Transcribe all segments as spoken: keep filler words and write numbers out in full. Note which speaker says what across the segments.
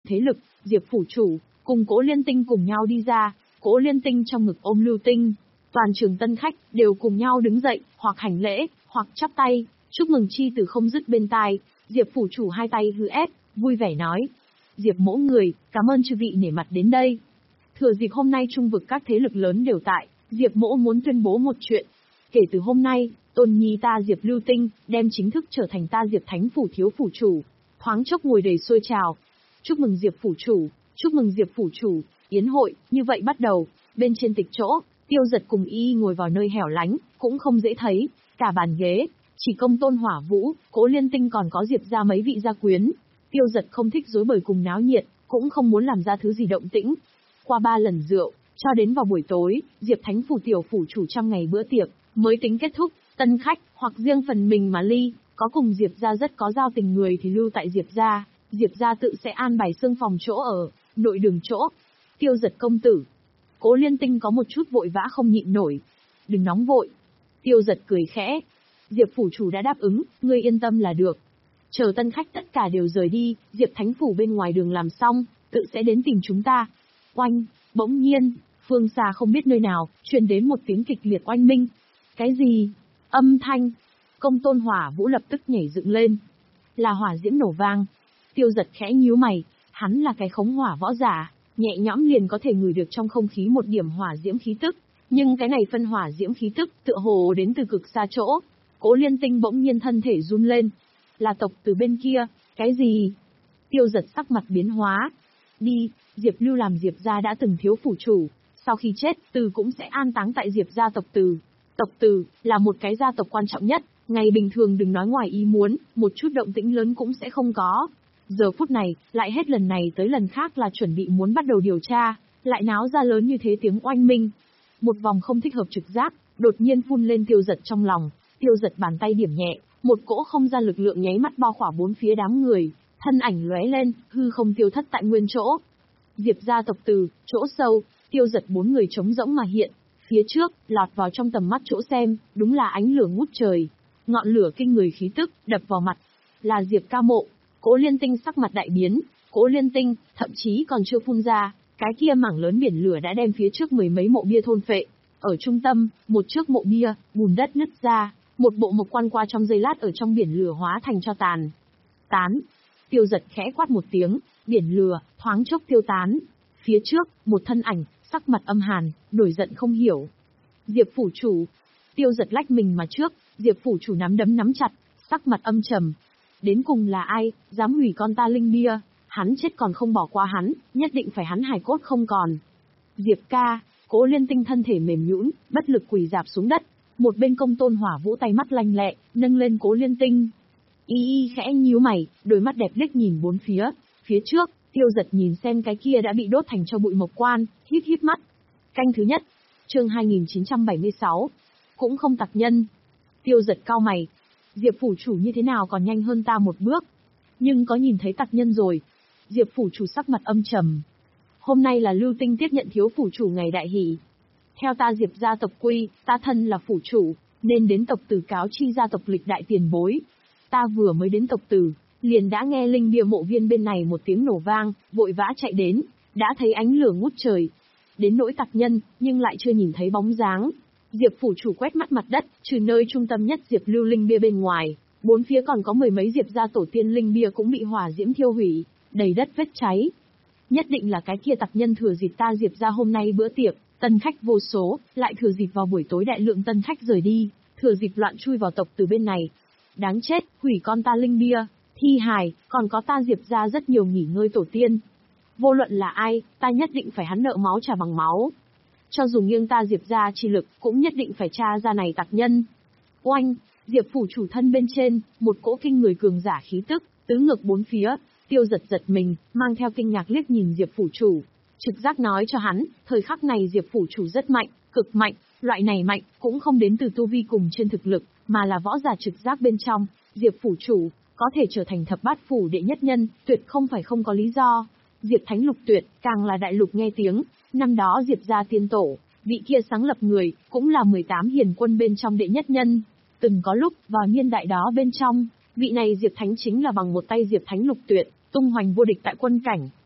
Speaker 1: thế lực, Diệp phủ chủ, cùng Cố Liên Tinh cùng nhau đi ra, Cố Liên Tinh trong ngực ôm Lưu Tinh. Toàn trường tân khách, đều cùng nhau đứng dậy, hoặc hành lễ, hoặc chắp tay, chúc mừng chi từ không dứt bên tai, Diệp phủ chủ hai tay hư ép, vui vẻ nói. Diệp mỗ người, cảm ơn chư vị nể mặt đến đây. Thừa dịp hôm nay trung vực các thế lực lớn đều tại, Diệp mỗ muốn tuyên bố một chuyện. Kể từ hôm nay, tôn nhi ta Diệp Lưu Tinh, đem chính thức trở thành ta Diệp Thánh phủ thiếu phủ chủ. Thoáng chốc ngồi đầy xôi trào. Chúc mừng Diệp phủ chủ, chúc mừng Diệp phủ chủ, yến hội, như vậy bắt đầu, bên trên tịch chỗ, Tiêu Giật cùng y ngồi vào nơi hẻo lánh, cũng không dễ thấy, cả bàn ghế, chỉ công Tôn Hỏa Vũ, Cố Liên Tinh còn có Diệp ra mấy vị gia quyến. Tiêu Giật không thích rối bời cùng náo nhiệt, cũng không muốn làm ra thứ gì động tĩnh. Qua ba lần rượu, cho đến vào buổi tối, Diệp Thánh phủ tiểu phủ chủ trăm ngày bữa tiệc, mới tính kết thúc, tân khách, hoặc riêng phần mình mà ly, có cùng Diệp ra rất có giao tình người thì lưu tại Diệp ra, Diệp ra tự sẽ an bài xương phòng chỗ ở, nội đường chỗ. Tiêu Giật công tử. Cố Liên Tinh có một chút vội vã không nhịn nổi. Đừng nóng vội. Tiêu Giật cười khẽ. Diệp phủ chủ đã đáp ứng, ngươi yên tâm là được. Chờ tân khách tất cả đều rời đi, Diệp Thánh phủ bên ngoài đường làm xong, tự sẽ đến tìm chúng ta. Oanh, bỗng nhiên, phương xa không biết nơi nào, truyền đến một tiếng kịch liệt oanh minh. Cái gì? Âm thanh. Công Tôn Hỏa Vũ lập tức nhảy dựng lên. Là hỏa diễm nổ vang. Tiêu Giật khẽ nhíu mày, hắn là cái khống hỏa võ giả, nhẹ nhõm liền có thể ngửi được trong không khí một điểm hỏa diễm khí tức, nhưng cái này phân hỏa diễm khí tức tựa hồ đến từ cực xa chỗ. Cố Liên Tinh bỗng nhiên thân thể run lên. Là tộc từ bên kia, cái gì? Tiêu Giật sắc mặt biến hóa. Đi, Diệp Lưu làm Diệp gia đã từng thiếu phủ chủ, sau khi chết, Từ cũng sẽ an táng tại Diệp gia tộc Từ. Tộc Từ là một cái gia tộc quan trọng nhất, ngày bình thường đừng nói ngoài ý muốn, một chút động tĩnh lớn cũng sẽ không có. Giờ phút này, lại hết lần này tới lần khác là chuẩn bị muốn bắt đầu điều tra, lại náo ra lớn như thế tiếng oanh minh. Một vòng không thích hợp trực giác, đột nhiên phun lên Tiêu Giật trong lòng. Tiêu Giật bàn tay điểm nhẹ, một cỗ không gian lực lượng nháy mắt bao khỏa bốn phía đám người, thân ảnh lóe lên, hư không tiêu thất tại nguyên chỗ. Diệp gia tộc Từ, chỗ sâu, Tiêu Giật bốn người trống rỗng mà hiện, phía trước, lọt vào trong tầm mắt chỗ xem, đúng là ánh lửa ngút trời, ngọn lửa kinh người khí tức, đập vào mặt, là Diệp Ca Mộ. Cố Liên Tinh sắc mặt đại biến, Cố Liên Tinh, thậm chí còn chưa phun ra, cái kia mảng lớn biển lửa đã đem phía trước mười mấy mộ bia thôn phệ. Ở trung tâm, một trước mộ bia, bùn đất nứt ra, một bộ mộc quan qua trong giây lát ở trong biển lửa hóa thành cho tàn. Tán. Tiêu Giật khẽ quát một tiếng, biển lửa, thoáng chốc tiêu tán. Phía trước, một thân ảnh, sắc mặt âm hàn, nổi giận không hiểu. Diệp phủ chủ. Tiêu Giật lách mình mà trước, Diệp phủ chủ nắm đấm nắm chặt, sắc mặt âm trầm. Đến cùng là ai, dám hủy con ta linh bia, hắn chết còn không bỏ qua hắn, nhất định phải hắn hài cốt không còn. Diệp ca, Cố Liên Tinh thân thể mềm nhũn, bất lực quỳ rạp xuống đất. Một bên công Tôn Hỏa Vũ tay mắt lanh lẹ, nâng lên Cố Liên Tinh. Y y khẽ nhíu mày, đôi mắt đẹp liếc nhìn bốn phía, phía trước, Tiêu Giật nhìn xem cái kia đã bị đốt thành cho bụi mộc quan, híp híp mắt. Canh thứ nhất, chương hai nghìn chín trăm bảy mươi sáu, cũng không tặc nhân. Tiêu Giật cau mày, Diệp phủ chủ như thế nào còn nhanh hơn ta một bước, nhưng có nhìn thấy tặc nhân rồi. Diệp phủ chủ sắc mặt âm trầm. Hôm nay là Lưu Tinh tiếp nhận thiếu phủ chủ ngày đại hỷ. Theo ta Diệp gia tộc quy, ta thân là phủ chủ, nên đến tộc Từ cáo chi gia tộc lịch đại tiền bối. Ta vừa mới đến tộc Từ, liền đã nghe linh bia mộ viên bên này một tiếng nổ vang, vội vã chạy đến, đã thấy ánh lửa ngút trời. Đến nỗi tặc nhân, nhưng lại chưa nhìn thấy bóng dáng. Diệp phủ chủ quét mắt mặt đất, trừ nơi trung tâm nhất Diệp Lưu linh bia bên ngoài, bốn phía còn có mười mấy Diệp gia tổ tiên linh bia cũng bị hỏa diễm thiêu hủy, đầy đất vết cháy. Nhất định là cái kia tặc nhân thừa dịp ta Diệp gia hôm nay bữa tiệc, tân khách vô số, lại thừa dịp vào buổi tối đại lượng tân khách rời đi, thừa dịp loạn chui vào tộc Từ bên này. Đáng chết, hủy con ta linh bia, thi hài, còn có ta Diệp gia rất nhiều nghỉ ngơi tổ tiên. Vô luận là ai, ta nhất định phải hắn nợ máu trả bằng máu. Cho dù nghiêng ta Diệp gia chi lực, cũng nhất định phải tra ra này tặc nhân. Oanh, Diệp phủ chủ thân bên trên, một cỗ kinh người cường giả khí tức, tứ ngược bốn phía. Tiêu Giật giật mình, mang theo kinh ngạc liếc nhìn Diệp phủ chủ. Trực giác nói cho hắn, thời khắc này Diệp phủ chủ rất mạnh, cực mạnh, loại này mạnh, cũng không đến từ tu vi cùng trên thực lực, mà là võ giả trực giác bên trong. Diệp phủ chủ, có thể trở thành thập bát phủ đệ nhất nhân, tuyệt không phải không có lý do. Diệp Thánh Lục Tuyệt, càng là đại lục nghe tiếng, năm đó Diệp gia tiên tổ, vị kia sáng lập người, cũng là mười tám hiền quân bên trong đệ nhất nhân. Từng có lúc, vào niên đại đó bên trong, vị này Diệp Thánh chính là bằng một tay Diệp Thánh Lục Tuyệt, tung hoành vô địch tại quân cảnh.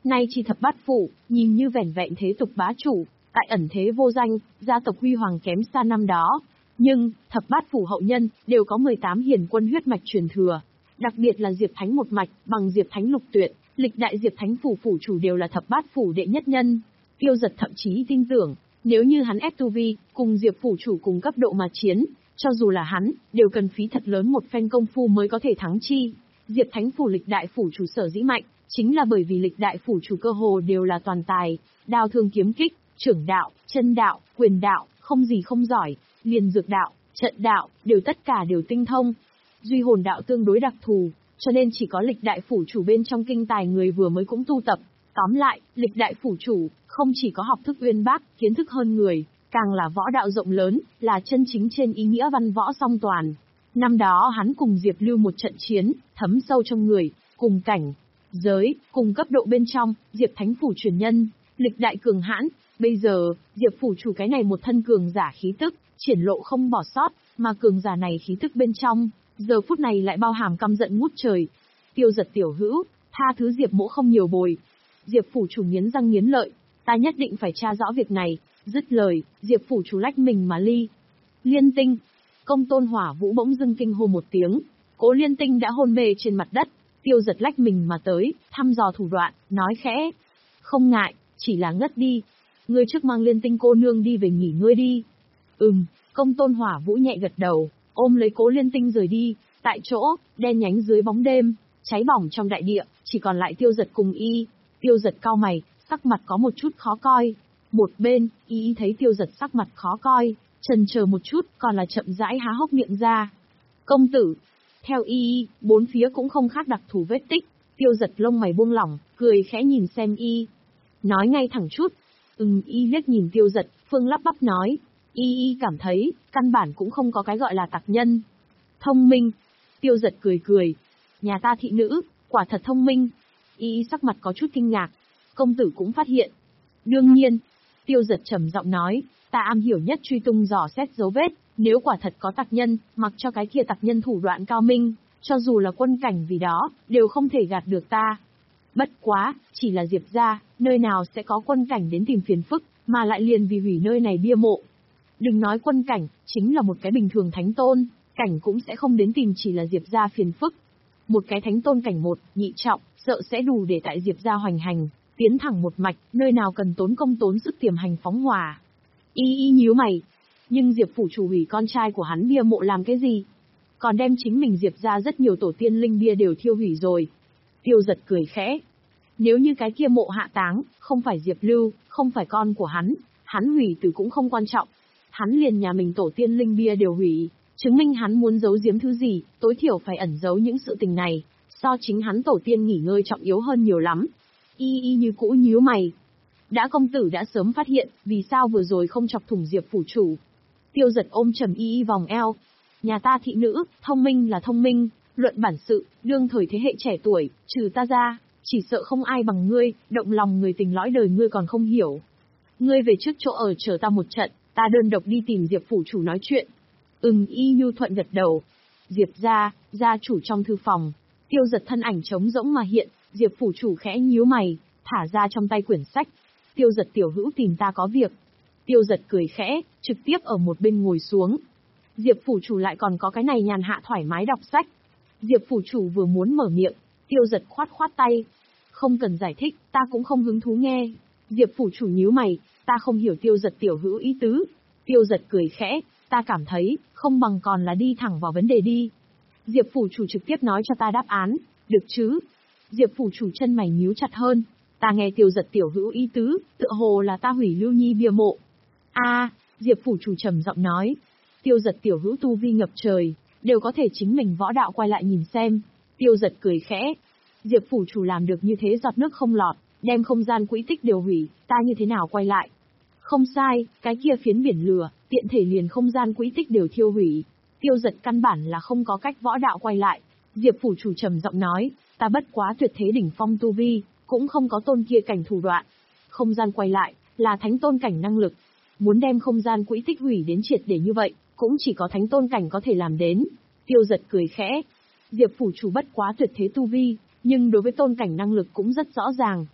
Speaker 1: Nay chi thập bát phủ, nhìn như vẻn vẹn thế tục bá chủ, tại ẩn thế vô danh, gia tộc huy hoàng kém xa năm đó. Nhưng, thập bát phủ hậu nhân, đều có mười tám hiền quân huyết mạch truyền thừa. Đặc biệt là Diệp Thánh một mạch, bằng Diệp Thánh lục tuyệt, lịch đại Diệp Thánh phủ phủ chủ đều là thập bát phủ đệ nhất nhân. Tiêu Giật thậm chí tin tưởng, nếu như hắn ép tu vi, cùng Diệp phủ chủ cùng cấp độ mà chiến, cho dù là hắn, đều cần phí thật lớn một phen công phu mới có thể thắng chi. Diệp Thánh phủ lịch đại phủ chủ sở dĩ mạnh, chính là bởi vì lịch đại phủ chủ cơ hồ đều là toàn tài, đao thương kiếm kích, trưởng đạo, chân đạo, quyền đạo, không gì không giỏi, liền dược đạo, trận đạo, đều tất cả đều tinh thông. Duy hồn đạo tương đối đặc thù, cho nên chỉ có lịch đại phủ chủ bên trong kinh tài người vừa mới cũng tu tập. Tóm lại, lịch đại phủ chủ, không chỉ có học thức uyên bác, kiến thức hơn người, càng là võ đạo rộng lớn, là chân chính trên ý nghĩa văn võ song toàn. Năm đó hắn cùng Diệp Lưu một trận chiến, thấm sâu trong người, cùng cảnh, giới, cùng cấp độ bên trong, Diệp Thánh phủ truyền nhân, lịch đại cường hãn. Bây giờ, Diệp phủ chủ cái này một thân cường giả khí tức, triển lộ không bỏ sót, mà cường giả này khí tức bên trong, giờ phút này lại bao hàm căm giận ngút trời. Tiêu Giật tiểu hữu, tha thứ Diệp mỗ không nhiều bồi. Diệp phủ chủ nghiến răng nghiến lợi, ta nhất định phải tra rõ việc này. Dứt lời, Diệp phủ chủ lách mình mà ly. Liên Tinh, Công Tôn Hỏa Vũ bỗng dưng kinh hô một tiếng, Cố Liên Tinh đã hôn mê trên mặt đất. Tiêu Giật lách mình mà tới, thăm dò thủ đoạn, nói khẽ, không ngại, chỉ là ngất đi. Ngươi trước mang Liên Tinh cô nương đi về nghỉ ngơi đi. Ừm, Công Tôn Hỏa Vũ nhẹ gật đầu, ôm lấy Cố Liên Tinh rời đi. Tại chỗ, đen nhánh dưới bóng đêm, cháy bỏng trong đại địa, chỉ còn lại Tiêu Giật cùng y. Tiêu Giật cau mày, sắc mặt có một chút khó coi. Một bên, y thấy Tiêu Giật sắc mặt khó coi, chần chờ một chút, còn là chậm rãi há hốc miệng ra. Công tử, theo y, bốn phía cũng không khác đặc thù vết tích. Tiêu Giật lông mày buông lỏng, cười khẽ nhìn xem y. Nói ngay thẳng chút. Ừm, y liếc nhìn Tiêu Giật, phương lắp bắp nói. Y y cảm thấy, căn bản cũng không có cái gọi là tặc nhân. Thông minh. Tiêu Giật cười cười. Nhà ta thị nữ, quả thật thông minh. Y sắc mặt có chút kinh ngạc. Công tử cũng phát hiện. Đương nhiên. Tiêu Giật trầm giọng nói, ta am hiểu nhất truy tung dò xét dấu vết. Nếu quả thật có tặc nhân, mặc cho cái kia tặc nhân thủ đoạn cao minh, cho dù là quân cảnh vì đó, đều không thể gạt được ta. Bất quá, chỉ là Diệp gia, nơi nào sẽ có quân cảnh đến tìm phiền phức, mà lại liền vì hủy nơi này bia mộ. Đừng nói quân cảnh, chính là một cái bình thường thánh tôn, cảnh cũng sẽ không đến tìm chỉ là Diệp gia phiền phức. Một cái thánh tôn cảnh một, nhị trọng, sợ sẽ đủ để tại Diệp gia hoành hành, tiến thẳng một mạch, nơi nào cần tốn công tốn sức tiềm hành phóng hỏa. Y y nhíu mày. Nhưng Diệp phủ chủ hủy con trai của hắn bia mộ làm cái gì? Còn đem chính mình Diệp ra rất nhiều tổ tiên linh bia đều thiêu hủy rồi. Tiêu Giật cười khẽ. Nếu như cái kia mộ hạ táng, không phải Diệp Lưu, không phải con của hắn, hắn hủy từ cũng không quan trọng. Hắn liền nhà mình tổ tiên linh bia đều hủy, chứng minh hắn muốn giấu giếm thứ gì, tối thiểu phải ẩn giấu những sự tình này, so chính hắn tổ tiên nghỉ ngơi trọng yếu hơn nhiều lắm. Y y như cũ nhíu mày. Đã công tử đã sớm phát hiện, vì sao vừa rồi không chọc thủng Diệp phủ chủ? Tiêu Giật ôm trầm y y vòng eo. Nhà ta thị nữ, thông minh là thông minh, luận bản sự, đương thời thế hệ trẻ tuổi, trừ ta ra, chỉ sợ không ai bằng ngươi, động lòng người tình lõi đời ngươi còn không hiểu. Ngươi về trước chỗ ở chờ ta một trận, ta đơn độc đi tìm Diệp phủ chủ nói chuyện. Ừm, y nhu thuận gật đầu. Diệp gia, gia chủ trong thư phòng. Tiêu Giật thân ảnh trống rỗng mà hiện, Diệp phủ chủ khẽ nhíu mày, thả ra trong tay quyển sách. Tiêu Giật tiểu hữu tìm ta có việc. Tiêu Giật cười khẽ, trực tiếp ở một bên ngồi xuống. Diệp phủ chủ lại còn có cái này nhàn hạ thoải mái đọc sách. Diệp phủ chủ vừa muốn mở miệng, Tiêu Giật khoát khoát tay. Không cần giải thích, ta cũng không hứng thú nghe. Diệp phủ chủ nhíu mày, ta không hiểu Tiêu Giật tiểu hữu ý tứ. Tiêu Giật cười khẽ, ta cảm thấy, không bằng còn là đi thẳng vào vấn đề đi. Diệp phủ chủ trực tiếp nói cho ta đáp án, được chứ? Diệp phủ chủ chân mày nhíu chặt hơn. Ta nghe Tiêu Giật tiểu hữu ý tứ, tựa hồ là ta hủy Lưu Nhi bia mộ. A, à, Diệp phủ chủ trầm giọng nói. Tiêu Giật tiểu hữu tu vi ngập trời, đều có thể chính mình võ đạo quay lại nhìn xem. Tiêu Giật cười khẽ. Diệp phủ chủ làm được như thế giọt nước không lọt, đem không gian quỹ tích đều hủy, ta như thế nào quay lại? Không sai, cái kia phiến biển lửa, tiện thể liền không gian quỹ tích đều thiêu hủy. Tiêu Giật căn bản là không có cách võ đạo quay lại. Diệp phủ chủ trầm giọng nói, ta bất quá tuyệt thế đỉnh phong tu vi, cũng không có tôn kia cảnh thủ đoạn. Không gian quay lại, là thánh tôn cảnh năng lực. Muốn đem không gian quỹ tích hủy đến triệt để như vậy, cũng chỉ có thánh tôn cảnh có thể làm đến. Tiêu Giật cười khẽ. Diệp phủ chủ bất quá tuyệt thế tu vi, nhưng đối với tôn cảnh năng lực cũng rất rõ ràng.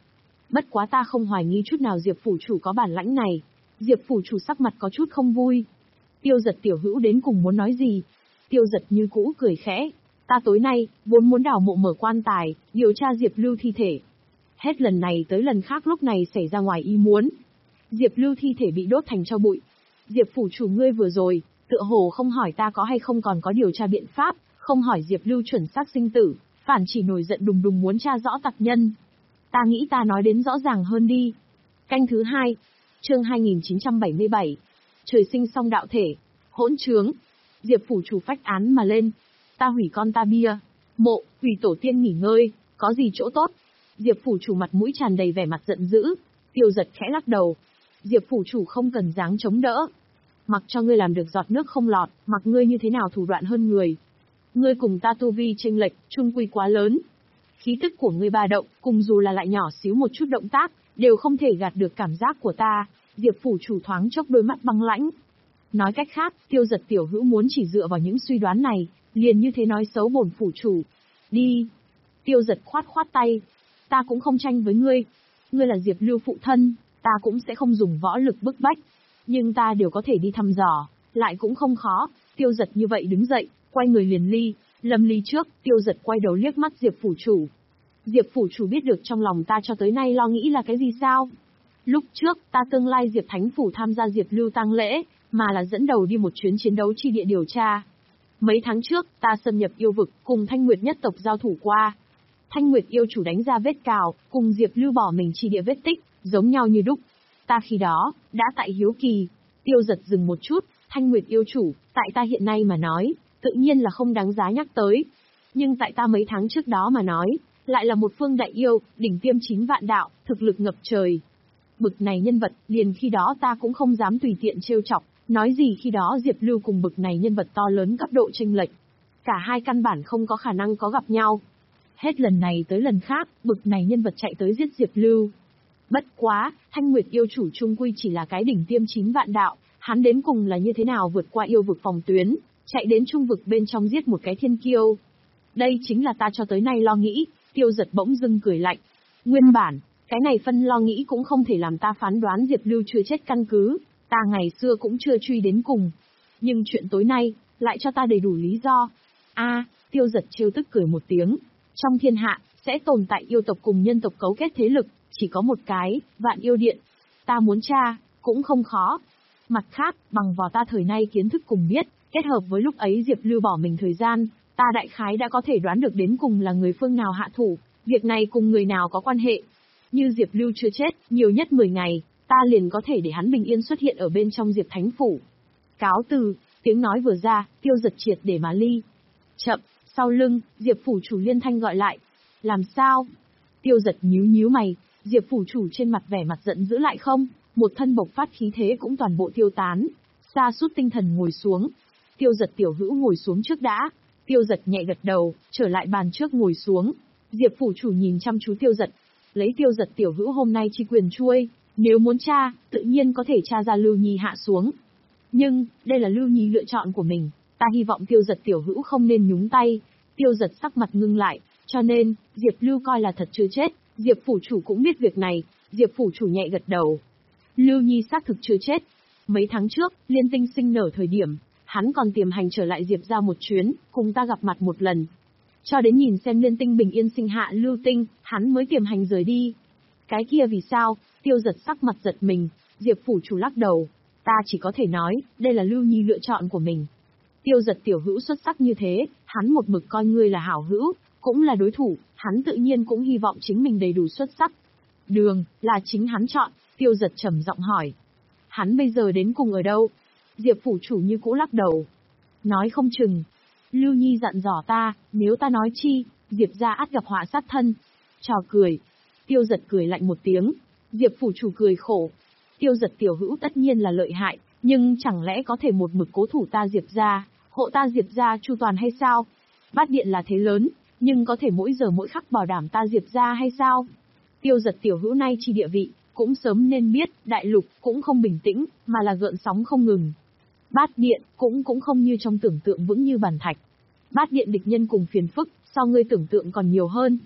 Speaker 1: Bất quá ta không hoài nghi chút nào Diệp phủ chủ có bản lãnh này. Diệp phủ chủ sắc mặt có chút không vui. Tiêu Giật tiểu hữu đến cùng muốn nói gì? Tiêu Giật như cũ cười khẽ. Ta tối nay, vốn muốn đào mộ mở quan tài, điều tra Diệp Lưu thi thể. Hết lần này tới lần khác lúc này xảy ra ngoài ý muốn. Diệp Lưu thi thể bị đốt thành tro bụi. Diệp phủ chủ ngươi vừa rồi, tựa hồ không hỏi ta có hay không còn có điều tra biện pháp, không hỏi Diệp Lưu chuẩn xác sinh tử, phản chỉ nổi giận đùng đùng muốn tra rõ tặc nhân. Ta nghĩ ta nói đến rõ ràng hơn đi. Canh thứ hai, chương hai nghìn chín trăm bảy mươi bảy. Trời sinh song đạo thể, hỗn trướng. Diệp phủ chủ phách án mà lên. Ta hủy con ta bia, mộ, hủy tổ tiên nghỉ ngơi, có gì chỗ tốt? Diệp phủ chủ mặt mũi tràn đầy vẻ mặt giận dữ. Tiêu Giật khẽ lắc đầu. Diệp phủ chủ không cần dáng chống đỡ. Mặc cho ngươi làm được giọt nước không lọt, mặc ngươi như thế nào thủ đoạn hơn người. Ngươi cùng ta tu vi chênh lệch, chung quy quá lớn. Khí tức của ngươi ba động, cùng dù là lại nhỏ xíu một chút động tác, đều không thể gạt được cảm giác của ta. Diệp phủ chủ thoáng chốc đôi mắt băng lãnh. Nói cách khác, Tiêu Giật tiểu hữu muốn chỉ dựa vào những suy đoán này, liền như thế nói xấu bổn phủ chủ. Đi. Tiêu Giật khoát khoát tay. Ta cũng không tranh với ngươi. Ngươi là Diệp Lưu phụ thân, ta cũng sẽ không dùng võ lực bức bách. Nhưng ta đều có thể đi thăm dò, lại cũng không khó. Tiêu Giật như vậy đứng dậy, quay người liền ly. Lâm ly trước, Tiêu Giật quay đầu liếc mắt Diệp phủ chủ. Diệp phủ chủ biết được trong lòng ta cho tới nay lo nghĩ là cái gì sao? Lúc trước, ta tương lai Diệp Thánh Phủ tham gia Diệp Lưu tang lễ, mà là dẫn đầu đi một chuyến chiến đấu chi địa điều tra. Mấy tháng trước, ta xâm nhập yêu vực, cùng Thanh Nguyệt nhất tộc giao thủ qua. Thanh Nguyệt yêu chủ đánh ra vết cào, cùng Diệp Lưu bỏ mình chi địa vết tích, giống nhau như đúc. Ta khi đó, đã tại hiếu kỳ. Tiêu Giật dừng một chút, Thanh Nguyệt yêu chủ, tại ta hiện nay mà nói, tự nhiên là không đáng giá nhắc tới. Nhưng tại ta mấy tháng trước đó mà nói, lại là một phương đại yêu, đỉnh tiêm chín vạn đạo, thực lực ngập trời. Bực này nhân vật, liền khi đó ta cũng không dám tùy tiện trêu chọc, nói gì khi đó Diệp Lưu cùng bực này nhân vật to lớn cấp độ chênh lệch. Cả hai căn bản không có khả năng có gặp nhau. Hết lần này tới lần khác, bực này nhân vật chạy tới giết Diệp Lưu. Bất quá, Thanh Nguyệt yêu chủ trung quy chỉ là cái đỉnh tiêm chín vạn đạo, hắn đến cùng là như thế nào vượt qua yêu vực phòng tuyến, chạy đến trung vực bên trong giết một cái thiên kiêu. Đây chính là ta cho tới nay lo nghĩ. Tiêu Giật bỗng dưng cười lạnh. Nguyên bản, cái này phân lo nghĩ cũng không thể làm ta phán đoán Diệp Lưu chưa chết căn cứ, ta ngày xưa cũng chưa truy đến cùng. Nhưng chuyện tối nay, lại cho ta đầy đủ lý do. A, Tiêu Giật trêu tức cười một tiếng. Trong thiên hạ, sẽ tồn tại yêu tộc cùng nhân tộc cấu kết thế lực, chỉ có một cái, Vạn Yêu Điện. Ta muốn tra, cũng không khó. Mặt khác, bằng vào ta thời nay kiến thức cùng biết, kết hợp với lúc ấy Diệp Lưu bỏ mình thời gian, ta đại khái đã có thể đoán được đến cùng là người phương nào hạ thủ, việc này cùng người nào có quan hệ. Như Diệp Lưu chưa chết, nhiều nhất mười ngày, ta liền có thể để hắn bình yên xuất hiện ở bên trong Diệp Thánh Phủ. Cáo từ, tiếng nói vừa ra, Tiêu Giật triệt để mà ly. Chậm, sau lưng, Diệp phủ chủ liên thanh gọi lại. Làm sao? Tiêu Giật nhíu nhíu mày, Diệp phủ chủ trên mặt vẻ mặt giận dữ lại không, một thân bộc phát khí thế cũng toàn bộ tiêu tán. Sa sút tinh thần ngồi xuống. Tiêu Giật tiểu hữu ngồi xuống trước đã. Tiêu Giật nhẹ gật đầu, trở lại bàn trước ngồi xuống. Diệp phủ chủ nhìn chăm chú Tiêu Giật. Lấy Tiêu Giật tiểu hữu hôm nay chi quyền chuôi, nếu muốn tra, tự nhiên có thể tra ra Lưu Nhi hạ xuống. Nhưng, đây là Lưu Nhi lựa chọn của mình, ta hy vọng Tiêu Giật tiểu hữu không nên nhúng tay. Tiêu Giật sắc mặt ngưng lại, cho nên, Diệp Lưu coi là thật chưa chết, Diệp phủ chủ cũng biết việc này, Diệp phủ chủ nhẹ gật đầu. Lưu Nhi xác thực chưa chết. Mấy tháng trước, Liên Tinh sinh nở thời điểm, hắn còn tiềm hành trở lại Diệp ra một chuyến, cùng ta gặp mặt một lần. Cho đến nhìn xem Liên Tinh bình yên sinh hạ Lưu Tinh, hắn mới tiềm hành rời đi. Cái kia vì sao? Tiêu Giật sắc mặt giật mình, Diệp phủ chủ lắc đầu. Ta chỉ có thể nói, đây là Lưu Nhi lựa chọn của mình. Tiêu Giật tiểu hữu xuất sắc như thế, hắn một mực coi ngươi là hảo hữu, cũng là đối thủ, hắn tự nhiên cũng hy vọng chính mình đầy đủ xuất sắc. Đường, là chính hắn chọn, Tiêu Giật trầm giọng hỏi. Hắn bây giờ đến cùng ở đâu? Diệp phủ chủ như cũ lắc đầu. Nói không chừng. Lưu Nhi dặn dò ta, nếu ta nói chi, Diệp gia ắt gặp họa sát thân. Trò cười. Tiêu Giật cười lạnh một tiếng. Diệp phủ chủ cười khổ. Tiêu Giật tiểu hữu tất nhiên là lợi hại, nhưng chẳng lẽ có thể một mực cố thủ ta Diệp gia, hộ ta Diệp gia chu toàn hay sao? Bát điện là thế lớn, nhưng có thể mỗi giờ mỗi khắc bảo đảm ta Diệp gia hay sao? Tiêu Giật tiểu hữu nay chi địa vị, cũng sớm nên biết, đại lục cũng không bình tĩnh, mà là gợn sóng không ngừng. Bát điện cũng cũng không như trong tưởng tượng vững như bàn thạch. Bát điện địch nhân cùng phiền phức, so ngươi tưởng tượng còn nhiều hơn.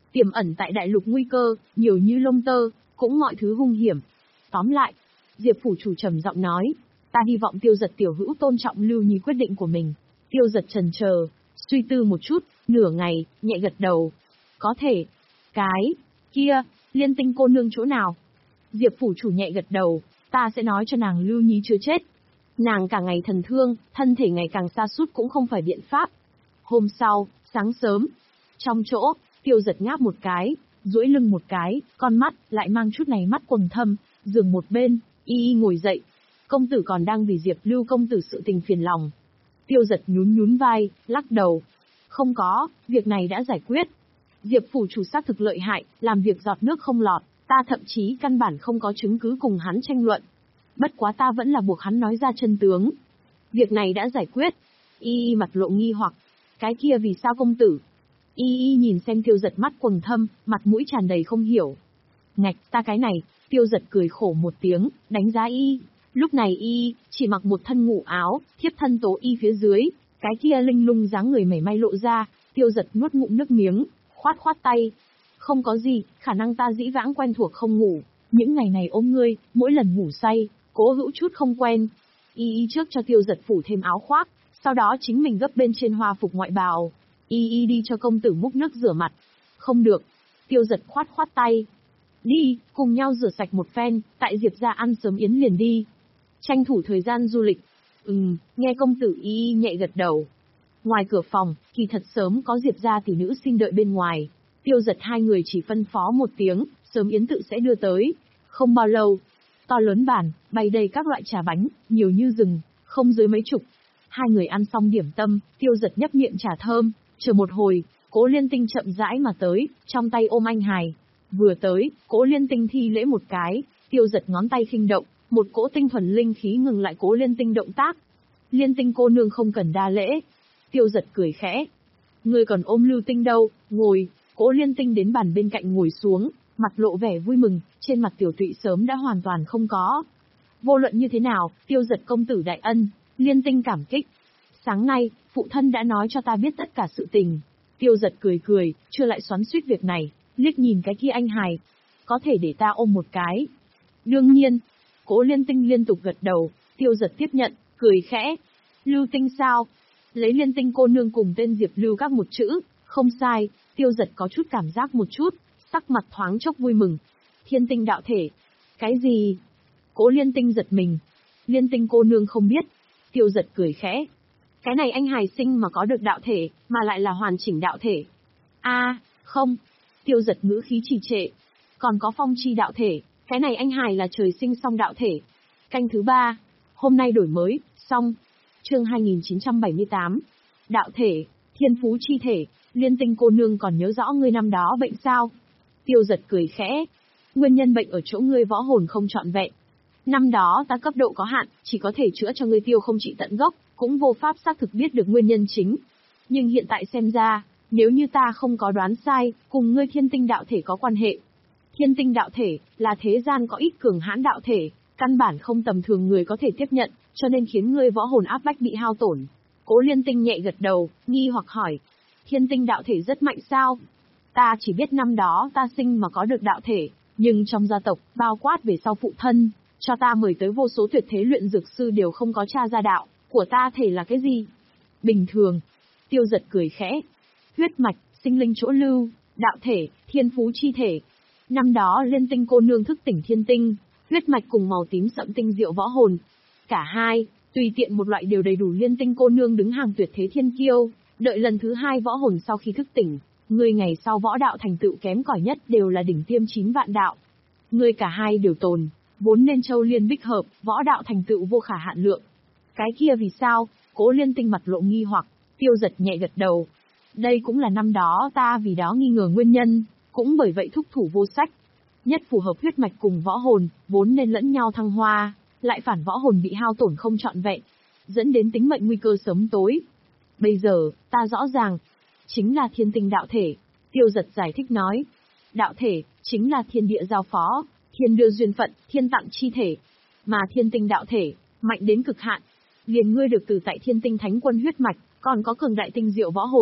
Speaker 1: tiềm ẩn tại đại lục nguy cơ, nhiều như lông tơ, cũng mọi thứ hung hiểm. Tóm lại, Diệp phủ chủ trầm giọng nói, ta hy vọng Tiêu Dật tiểu hữu tôn trọng Lưu Nhi quyết định của mình. Tiêu Dật chần chờ, suy tư một chút, nửa ngày, nhẹ gật đầu. Có thể. Cái kia, Liên Tinh cô nương chỗ nào? Diệp phủ chủ nhẹ gật đầu, ta sẽ nói cho nàng Lưu Nhi chưa chết. Nàng cả ngày thần thương, thân thể ngày càng sa sút cũng không phải biện pháp. Hôm sau, sáng sớm, trong chỗ, Tiêu Dật ngáp một cái, duỗi lưng một cái, con mắt lại mang chút này mắt quầng thâm, giường một bên, y y ngồi dậy. Công tử còn đang vì Diệp Lưu công tử sự tình phiền lòng. Tiêu Dật nhún nhún vai, lắc đầu. Không có, việc này đã giải quyết. Diệp phủ chủ xác thực lợi hại, làm việc giọt nước không lọt, ta thậm chí căn bản không có chứng cứ cùng hắn tranh luận. Bất quá ta vẫn là buộc hắn nói ra chân tướng. Việc này đã giải quyết. Y y mặt lộ nghi hoặc. Cái kia vì sao công tử? Y y nhìn xem Tiêu Dật mắt quầng thâm, mặt mũi tràn đầy không hiểu. Ngạch, ta cái này, Tiêu Dật cười khổ một tiếng, đánh giá y. Lúc này y, chỉ mặc một thân ngủ áo, thiếp thân tố y phía dưới, cái kia linh lung dáng người mảy may lộ ra, Tiêu Dật nuốt ngụm nước miếng, khoát khoát tay. Không có gì, khả năng ta dĩ vãng quen thuộc không ngủ, những ngày này ôm ngươi, mỗi lần ngủ say, cố hữu chút không quen. Y y trước cho Tiêu Dật phủ thêm áo khoác, sau đó chính mình gấp bên trên hoa phục ngoại bào. Y y đi cho công tử múc nước rửa mặt. Không được. Tiêu Dật khoát khoát tay. Đi, cùng nhau rửa sạch một phen, tại Diệp gia ăn sớm yến liền đi. Tranh thủ thời gian du lịch. Ừm, nghe công tử y y nhẹ gật đầu. Ngoài cửa phòng, kỳ thật sớm có Diệp gia tỷ nữ xin đợi bên ngoài. Tiêu Dật hai người chỉ phân phó một tiếng, sớm yến tự sẽ đưa tới. Không bao lâu, to lớn bàn, bày đầy các loại trà bánh, nhiều như rừng, không dưới mấy chục. Hai người ăn xong điểm tâm, Tiêu Dật nhấp miệng trà thơm, chờ một hồi, Cố Liên Tinh chậm rãi mà tới, trong tay ôm anh hài. Vừa tới, Cố Liên Tinh thi lễ một cái, Tiêu Dật ngón tay khinh động, một cỗ tinh thuần linh khí ngừng lại Cố Liên Tinh động tác. Liên Tinh cô nương không cần đa lễ. Tiêu Dật cười khẽ. Ngươi còn ôm Lưu Tinh đâu, ngồi. Cố Liên Tinh đến bàn bên cạnh ngồi xuống, mặt lộ vẻ vui mừng, trên mặt tiểu tụy sớm đã hoàn toàn không có. Vô luận như thế nào, Tiêu Dật công tử đại ân, Liên Tinh cảm kích. Sáng nay, phụ thân đã nói cho ta biết tất cả sự tình. Tiêu Dật cười cười, chưa lại xoắn xuýt việc này, liếc nhìn cái kia anh hài. Có thể để ta ôm một cái. Đương nhiên. Cố Liên Tinh liên tục gật đầu, Tiêu Dật tiếp nhận, cười khẽ. Lưu Tinh sao? Lấy Liên Tinh cô nương cùng tên Diệp Lưu các một chữ, không sai. Tiêu Dật có chút cảm giác một chút, sắc mặt thoáng chốc vui mừng. Thiên Tinh đạo thể. Cái gì? Cố Liên Tinh giật mình. Liên Tinh cô nương không biết. Tiêu Dật cười khẽ. Cái này anh hài sinh mà có được đạo thể, mà lại là hoàn chỉnh đạo thể. A, à, không. Tiêu Dật ngữ khí trì trệ. Còn có phong chi đạo thể, cái này anh hài là trời sinh song đạo thể. Canh thứ ba. Hôm nay đổi mới, xong. Chương hai nghìn chín trăm bảy mươi tám. Đạo thể, thiên phú chi thể, Liên Tinh cô nương còn nhớ rõ ngươi năm đó bệnh sao? Tiêu Dật cười khẽ. Nguyên nhân bệnh ở chỗ ngươi võ hồn không trọn vẹn. Năm đó ta cấp độ có hạn, chỉ có thể chữa cho ngươi tiêu không trị tận gốc, cũng vô pháp xác thực biết được nguyên nhân chính. Nhưng hiện tại xem ra, nếu như ta không có đoán sai, cùng ngươi thiên tinh đạo thể có quan hệ. Thiên tinh đạo thể, là thế gian có ít cường hãn đạo thể, căn bản không tầm thường người có thể tiếp nhận, cho nên khiến ngươi võ hồn áp bách bị hao tổn. Cố Liên Tinh nhẹ gật đầu, nghi hoặc hỏi. Thiên tinh đạo thể rất mạnh sao? Ta chỉ biết năm đó ta sinh mà có được đạo thể, nhưng trong gia tộc, bao quát về sau phụ thân, cho ta mời tới vô số tuyệt thế luyện dược sư đều không có tra ra đạo, của ta thể là cái gì? Bình thường. Tiêu Dật cười khẽ. Huyết mạch, sinh linh chỗ lưu, đạo thể, thiên phú chi thể. Năm đó Liên Tinh cô nương thức tỉnh thiên tinh, huyết mạch cùng màu tím sẫm tinh diệu võ hồn. Cả hai, tùy tiện một loại đều đầy đủ Liên Tinh cô nương đứng hàng tuyệt thế thiên kiêu, đợi lần thứ hai võ hồn sau khi thức tỉnh, người ngày sau võ đạo thành tựu kém cỏi nhất đều là đỉnh tiêm chín vạn đạo. Người cả hai đều tồn, vốn nên châu liên bích hợp, võ đạo thành tựu vô khả hạn lượng. Cái kia vì sao? Cố Liên Tinh mặt lộ nghi hoặc, Tiêu Dật nhẹ gật đầu. Đây cũng là năm đó ta vì đó nghi ngờ nguyên nhân, cũng bởi vậy thúc thủ vô sách. Nhất phù hợp huyết mạch cùng võ hồn, vốn nên lẫn nhau thăng hoa, lại phản võ hồn bị hao tổn không trọn vẹn, dẫn đến tính mệnh nguy cơ sớm tối. Bây giờ, ta rõ ràng, chính là thiên tinh đạo thể. Tiêu Dật giải thích nói. Đạo thể, chính là thiên địa giao phó, thiên đưa duyên phận, thiên tặng chi thể. Mà thiên tinh đạo thể, mạnh đến cực hạn. Liền ngươi được từ tại thiên tinh thánh quân huyết mạch, còn có cường đại tinh diệu võ hồn,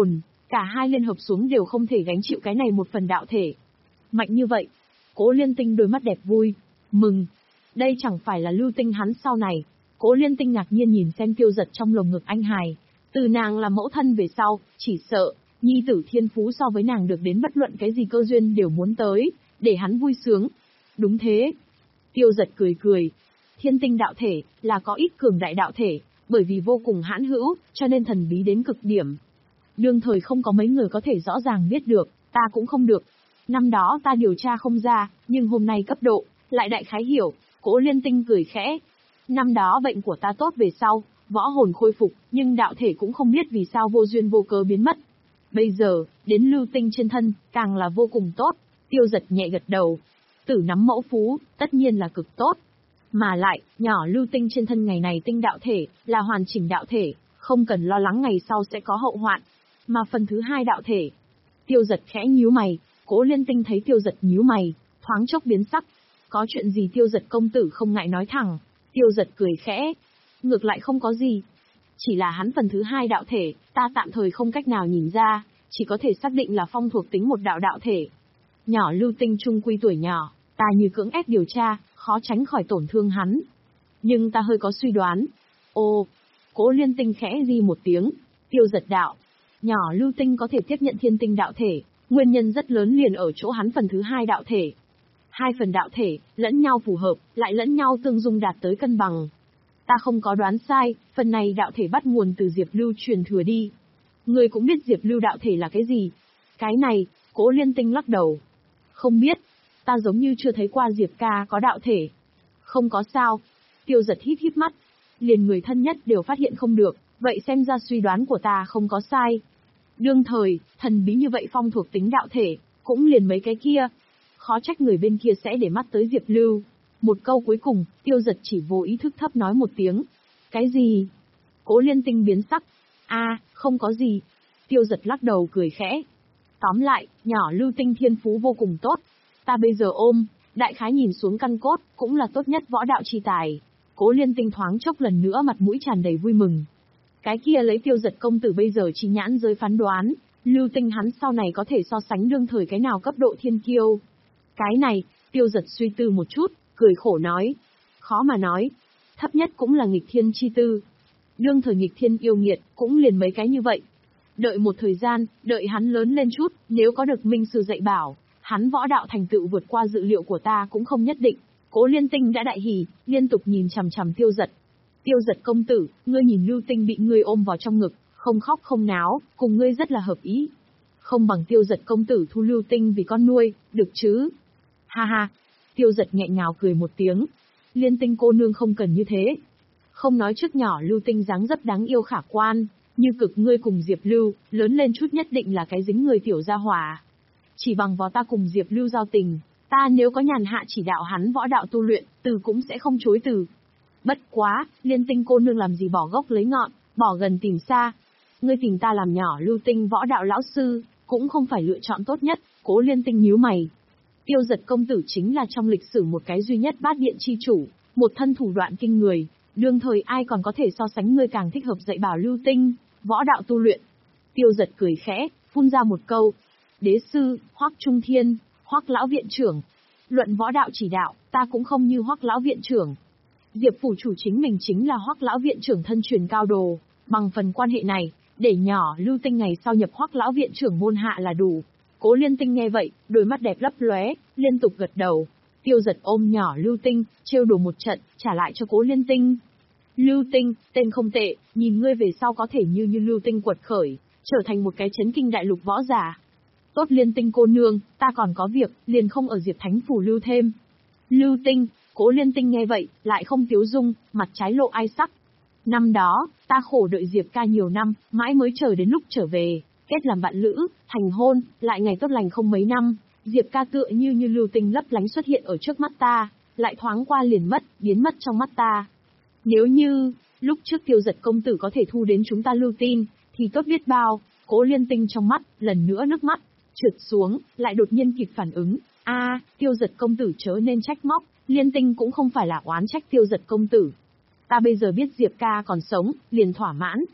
Speaker 1: Cả hai liên hợp xuống đều không thể gánh chịu cái này một phần đạo thể. Mạnh như vậy. Cố Liên Tinh đôi mắt đẹp vui, mừng. Đây chẳng phải là Lưu Tinh hắn sau này. Cố Liên Tinh ngạc nhiên nhìn xem Tiêu Giật trong lồng ngực anh hài. Từ nàng là mẫu thân về sau, chỉ sợ, nhi tử thiên phú so với nàng được đến bất luận cái gì cơ duyên đều muốn tới, để hắn vui sướng. Đúng thế. Tiêu Giật cười cười. Thiên tinh đạo thể, là có ít cường đại đạo thể, bởi vì vô cùng hãn hữu, cho nên thần bí đến cực điểm. Đương thời không có mấy người có thể rõ ràng biết được, ta cũng không được. Năm đó ta điều tra không ra, nhưng hôm nay cấp độ, lại đại khái hiểu. Cố Liên Tinh cười khẽ. Năm đó bệnh của ta tốt về sau, võ hồn khôi phục, nhưng đạo thể cũng không biết vì sao vô duyên vô cớ biến mất. Bây giờ, đến Lưu Tinh trên thân, càng là vô cùng tốt. Tiêu Giật nhẹ gật đầu. Tử nắm mẫu phú, tất nhiên là cực tốt. Mà lại, nhỏ Lưu Tinh trên thân ngày này tinh đạo thể, là hoàn chỉnh đạo thể, không cần lo lắng ngày sau sẽ có hậu hoạn. Mà phần thứ hai đạo thể. Tiêu Giật khẽ nhíu mày, Cố Liên Tinh thấy Tiêu Giật nhíu mày, thoáng chốc biến sắc. Có chuyện gì Tiêu Giật công tử không ngại nói thẳng. Tiêu Giật cười khẽ. Ngược lại không có gì. Chỉ là hắn phần thứ hai đạo thể, ta tạm thời không cách nào nhìn ra, chỉ có thể xác định là phong thuộc tính một đạo đạo thể. Nhỏ Lưu Tinh trung quy tuổi nhỏ, ta như cưỡng ép điều tra, khó tránh khỏi tổn thương hắn. Nhưng ta hơi có suy đoán. Ô, Cố Liên Tinh khẽ di một tiếng. Tiêu Giật đạo. Nhỏ Lưu Tinh có thể tiếp nhận thiên tinh đạo thể, nguyên nhân rất lớn liền ở chỗ hắn phần thứ hai đạo thể. Hai phần đạo thể, lẫn nhau phù hợp, lại lẫn nhau tương dung đạt tới cân bằng. Ta không có đoán sai, phần này đạo thể bắt nguồn từ Diệp Lưu truyền thừa đi. Ngươi cũng biết Diệp Lưu đạo thể là cái gì? Cái này, Cố Liên Tinh lắc đầu. Không biết, ta giống như chưa thấy qua Diệp ca có đạo thể. Không có sao. Tiêu Giật híp híp mắt. Liền người thân nhất đều phát hiện không được, vậy xem ra suy đoán của ta không có sai. Đương thời, thần bí như vậy phong thuộc tính đạo thể, cũng liền mấy cái kia. Khó trách người bên kia sẽ để mắt tới Diệp Lưu. Một câu cuối cùng, Tiêu Giật chỉ vô ý thức thấp nói một tiếng. Cái gì? Cố Liên Tinh biến sắc. A, à, không có gì. Tiêu Giật lắc đầu cười khẽ. Tóm lại, nhỏ Lưu Tinh thiên phú vô cùng tốt. Ta bây giờ ôm, đại khái nhìn xuống căn cốt, cũng là tốt nhất võ đạo chi tài. Cố Liên Tinh thoáng chốc lần nữa mặt mũi tràn đầy vui mừng. Cái kia lấy Tiêu Giật công tử bây giờ chi nhãn giới phán đoán, Lưu Tinh hắn sau này có thể so sánh đương thời cái nào cấp độ thiên kiêu. Cái này, Tiêu Giật suy tư một chút, cười khổ nói. Khó mà nói. Thấp nhất cũng là nghịch thiên chi tư. Đương thời nghịch thiên yêu nghiệt, cũng liền mấy cái như vậy. Đợi một thời gian, đợi hắn lớn lên chút, nếu có được minh sư dạy bảo, hắn võ đạo thành tựu vượt qua dự liệu của ta cũng không nhất định. Cố Liên Tinh đã đại hỉ, liên tục nhìn chằm chằm Tiêu Giật. Tiêu Giật công tử, ngươi nhìn Lưu Tinh bị ngươi ôm vào trong ngực, không khóc không náo, cùng ngươi rất là hợp ý. Không bằng Tiêu Giật công tử thu Lưu Tinh vì con nuôi, được chứ? Ha ha. Tiêu Giật nghẹn ngào cười một tiếng. Liên Tinh cô nương không cần như thế. Không nói trước nhỏ Lưu Tinh dáng dấp đáng yêu khả quan, như cực ngươi cùng Diệp Lưu, lớn lên chút nhất định là cái dính người tiểu gia hỏa. Chỉ bằng vào ta cùng Diệp Lưu giao tình, ta nếu có nhàn hạ chỉ đạo hắn võ đạo tu luyện, từ cũng sẽ không chối từ. Bất quá, Liên Tinh cô nương làm gì bỏ gốc lấy ngọn, bỏ gần tìm xa. Ngươi tìm ta làm nhỏ Lưu Tinh võ đạo lão sư, cũng không phải lựa chọn tốt nhất. Cố Liên Tinh nhíu mày. Tiêu Giật công tử chính là trong lịch sử một cái duy nhất bát điện chi chủ, một thân thủ đoạn kinh người, đương thời ai còn có thể so sánh ngươi càng thích hợp dạy bảo Lưu Tinh, võ đạo tu luyện. Tiêu Giật cười khẽ, phun ra một câu. Đế sư, Hoắc Trung Thiên, Hoắc lão viện trưởng. Luận võ đạo chỉ đạo, ta cũng không như Hoắc lão viện trưởng. Diệp phủ chủ chính mình chính là Hoắc lão viện trưởng thân truyền cao đồ, bằng phần quan hệ này, để nhỏ Lưu Tinh ngày sau nhập Hoắc lão viện trưởng môn hạ là đủ. Cố Liên Tinh nghe vậy, đôi mắt đẹp lấp lóe, liên tục gật đầu. Tiêu Giật ôm nhỏ Lưu Tinh, trêu đùa một trận, trả lại cho Cố Liên Tinh. Lưu Tinh, tên không tệ, nhìn ngươi về sau có thể như như Lưu Tinh quật khởi, trở thành một cái chấn kinh đại lục võ giả. Tốt Liên Tinh cô nương, ta còn có việc, liền không ở Diệp Thánh phủ lưu thêm. Lưu Tinh, Cố Liên Tinh nghe vậy, lại không tiếu dung, mặt trái lộ ai sắc. Năm đó, ta khổ đợi Diệp ca nhiều năm, mãi mới chờ đến lúc trở về, kết làm bạn lữ, thành hôn, lại ngày tốt lành không mấy năm, Diệp ca tựa như như Lưu Tinh lấp lánh xuất hiện ở trước mắt ta, lại thoáng qua liền mất, biến mất trong mắt ta. Nếu như, lúc trước Tiêu Giật công tử có thể thu đến chúng ta Lưu Tin, thì tốt biết bao. Cố Liên Tinh trong mắt, lần nữa nước mắt trượt xuống, lại đột nhiên kịp phản ứng. A, à, Tiêu Giật công tử chớ nên trách móc, Liên Tinh cũng không phải là oán trách Tiêu Giật công tử. Ta bây giờ biết Diệp ca còn sống, liền thỏa mãn.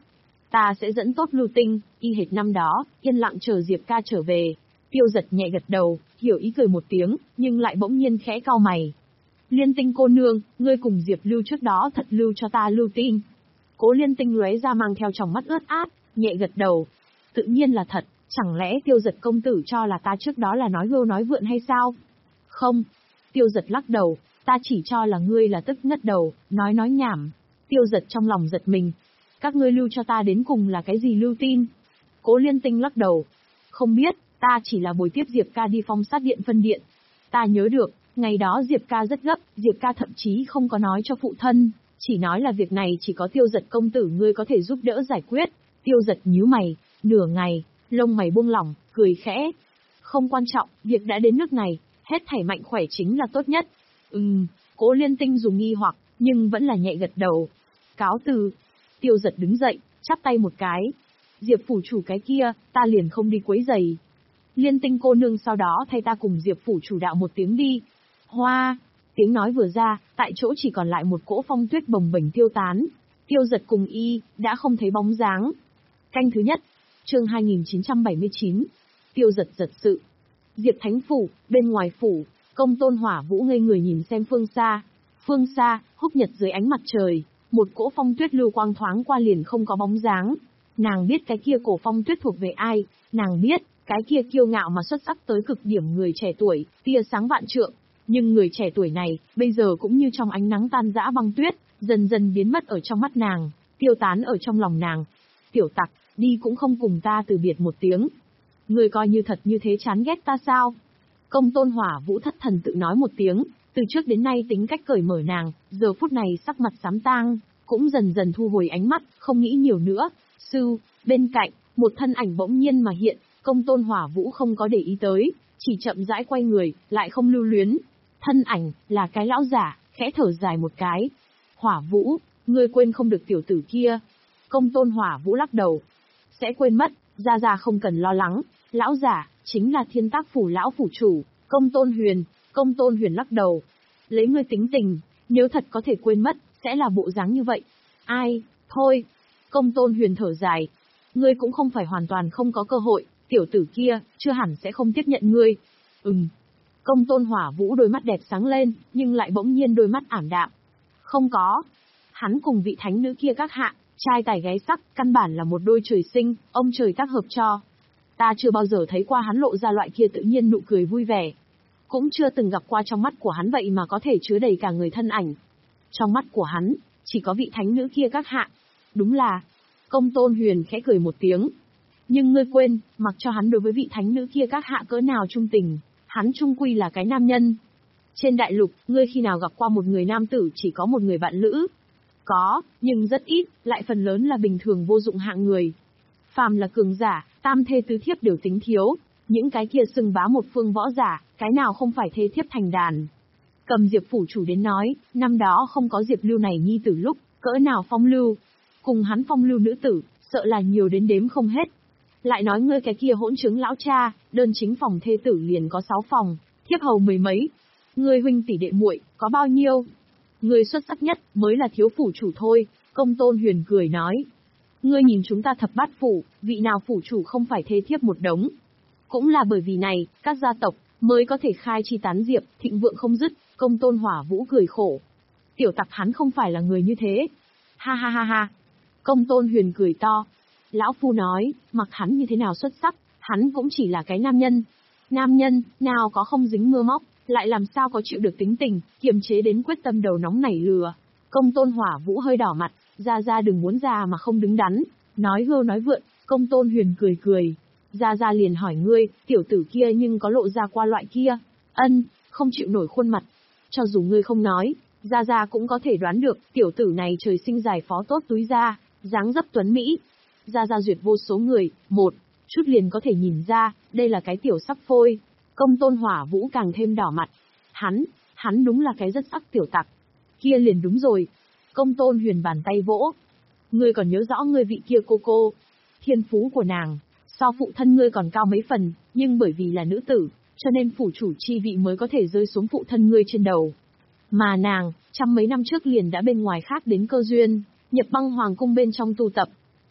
Speaker 1: Ta sẽ dẫn tốt Lưu Tinh, y hệt năm đó, yên lặng chờ Diệp ca trở về. Tiêu Giật nhẹ gật đầu, hiểu ý cười một tiếng, nhưng lại bỗng nhiên khẽ cau mày. Liên Tinh cô nương, ngươi cùng Diệp Lưu trước đó thật lưu cho ta Lưu Tinh. Cố Liên Tinh lóe ra mang theo tròng mắt ướt át, nhẹ gật đầu. Tự nhiên là thật, chẳng lẽ Tiêu Giật công tử cho là ta trước đó là nói gâu nói vượn hay sao? Không. Tiêu Giật lắc đầu, ta chỉ cho là ngươi là tức ngất đầu, nói nói nhảm. Tiêu Giật trong lòng giật mình. Các ngươi lưu cho ta đến cùng là cái gì lưu tin? Cố Liên Tinh lắc đầu. Không biết, ta chỉ là buổi tiếp Diệp ca đi phong sát điện phân điện. Ta nhớ được, ngày đó Diệp ca rất gấp, Diệp ca thậm chí không có nói cho phụ thân, chỉ nói là việc này chỉ có Tiêu Giật công tử ngươi có thể giúp đỡ giải quyết. Tiêu Giật nhíu mày, nửa ngày, lông mày buông lỏng, cười khẽ. Không quan trọng, việc đã đến nước này, hết thảy mạnh khỏe chính là tốt nhất. Ừm, Cố Liên Tinh dùng nghi hoặc, nhưng vẫn là nhẹ gật đầu. Cáo từ. Tiêu Giật đứng dậy, chắp tay một cái. Diệp phủ chủ cái kia, ta liền không đi quấy giày. Liên Tinh cô nương sau đó thay ta cùng Diệp phủ chủ đạo một tiếng đi. Hoa! Tiếng nói vừa ra, tại chỗ chỉ còn lại một cỗ phong tuyết bồng bềnh tiêu tán. Tiêu Giật cùng y, đã không thấy bóng dáng. Canh thứ nhất, chương hai nghìn chín trăm bảy mươi chín. Tiêu Giật giật sự. Diệp Thánh phủ, bên ngoài phủ, Công Tôn Hỏa Vũ ngây người nhìn xem phương xa. Phương xa, húc nhật dưới ánh mặt trời, một cỗ phong tuyết lưu quang thoáng qua liền không có bóng dáng. Nàng biết cái kia cổ phong tuyết thuộc về ai, nàng biết, cái kia kiêu ngạo mà xuất sắc tới cực điểm người trẻ tuổi, tia sáng vạn trượng. Nhưng người trẻ tuổi này, bây giờ cũng như trong ánh nắng tan rã băng tuyết, dần dần biến mất ở trong mắt nàng, tiêu tán ở trong lòng nàng. Tiểu tặc, đi cũng không cùng ta từ biệt một tiếng. Người coi như thật như thế chán ghét ta sao? Công Tôn Hỏa Vũ thất thần tự nói một tiếng, từ trước đến nay tính cách cởi mở nàng, giờ phút này sắc mặt xám tang, cũng dần dần thu hồi ánh mắt, không nghĩ nhiều nữa. Sư, bên cạnh, một thân ảnh bỗng nhiên mà hiện, Công Tôn Hỏa Vũ không có để ý tới, chỉ chậm rãi quay người, lại không lưu luyến. Thân ảnh, là cái lão giả, khẽ thở dài một cái. Hỏa Vũ, ngươi quên không được tiểu tử kia. Công Tôn Hỏa Vũ lắc đầu. Sẽ quên mất, gia gia không cần lo lắng, lão giả, chính là Thiên Tác phủ lão phủ chủ, Công Tôn Huyền. Công Tôn Huyền lắc đầu. Lấy ngươi tính tình, nếu thật có thể quên mất, sẽ là bộ dáng như vậy. Ai, thôi. Công Tôn Huyền thở dài. Ngươi cũng không phải hoàn toàn không có cơ hội, tiểu tử kia, chưa hẳn sẽ không tiếp nhận ngươi. Ừm. Công Tôn Hỏa Vũ đôi mắt đẹp sáng lên, nhưng lại bỗng nhiên đôi mắt ảm đạm. Không có. Hắn cùng vị thánh nữ kia các hạ, trai tài gái sắc, căn bản là một đôi trời sinh, ông trời tác hợp cho. Ta chưa bao giờ thấy qua hắn lộ ra loại kia tự nhiên nụ cười vui vẻ. Cũng chưa từng gặp qua trong mắt của hắn vậy mà có thể chứa đầy cả người thân ảnh. Trong mắt của hắn, chỉ có vị thánh nữ kia các hạ. Đúng là. Công Tôn Huyền khẽ cười một tiếng. Nhưng ngươi quên, mặc cho hắn đối với vị thánh nữ kia các hạ cỡ nào trung tình, hắn chung quy là cái nam nhân. Trên đại lục, ngươi khi nào gặp qua một người nam tử chỉ có một người bạn lữ? Có, nhưng rất ít, lại phần lớn là bình thường vô dụng hạng người. Phàm là cường giả, tam thê tứ thiếp đều tính thiếu, những cái kia xưng bá một phương võ giả, cái nào không phải thê thiếp thành đàn. Cầm Diệp phủ chủ đến nói, năm đó không có Diệp Lưu này nhi tử lúc, cỡ nào phong lưu. Cùng hắn phong lưu nữ tử, sợ là nhiều đến đếm không hết. Lại nói ngươi cái kia hỗn chứng lão cha, đơn chính phòng thê tử liền có sáu phòng, thiếp hầu mười mấy. Ngươi huynh tỷ đệ muội có bao nhiêu? Ngươi xuất sắc nhất mới là thiếu phủ chủ thôi. Công Tôn Huyền cười nói. Ngươi nhìn chúng ta thập bát phủ, vị nào phủ chủ không phải thê thiếp một đống. Cũng là bởi vì này, các gia tộc mới có thể khai chi tán diệp, thịnh vượng không dứt. Công Tôn Hỏa Vũ cười khổ. Tiểu tặc hắn không phải là người như thế. Ha ha ha ha. Công Tôn Huyền cười to. Lão Phu nói, mặc hắn như thế nào xuất sắc, hắn cũng chỉ là cái nam nhân. Nam nhân, nào có không dính mưa móc, lại làm sao có chịu được tính tình, kiềm chế đến quyết tâm đầu nóng nảy lừa. Công Tôn Hỏa Vũ hơi đỏ mặt, ra ra đừng muốn già mà không đứng đắn. Nói hưu nói vượn, Công Tôn Huyền cười cười. Ra ra liền hỏi ngươi, tiểu tử kia nhưng có lộ ra qua loại kia. Ân, không chịu nổi khuôn mặt. Cho dù ngươi không nói, ra ra cũng có thể đoán được, tiểu tử này trời sinh dài phó tốt túi ra, dáng dấp tuấn Mỹ. Ra ra duyệt vô số người, một chút liền có thể nhìn ra, đây là cái tiểu sắc phôi. Công Tôn Hỏa Vũ càng thêm đỏ mặt. Hắn, hắn đúng là cái rất sắc tiểu tặc. Kia liền đúng rồi. Công Tôn Huyền bàn tay vỗ. Ngươi còn nhớ rõ ngươi vị kia cô cô. Thiên phú của nàng, so phụ thân ngươi còn cao mấy phần, nhưng bởi vì là nữ tử, cho nên phủ chủ chi vị mới có thể rơi xuống phụ thân ngươi trên đầu. Mà nàng, trăm mấy năm trước liền đã bên ngoài khác đến cơ duyên, nhập băng hoàng cung bên trong tu tập.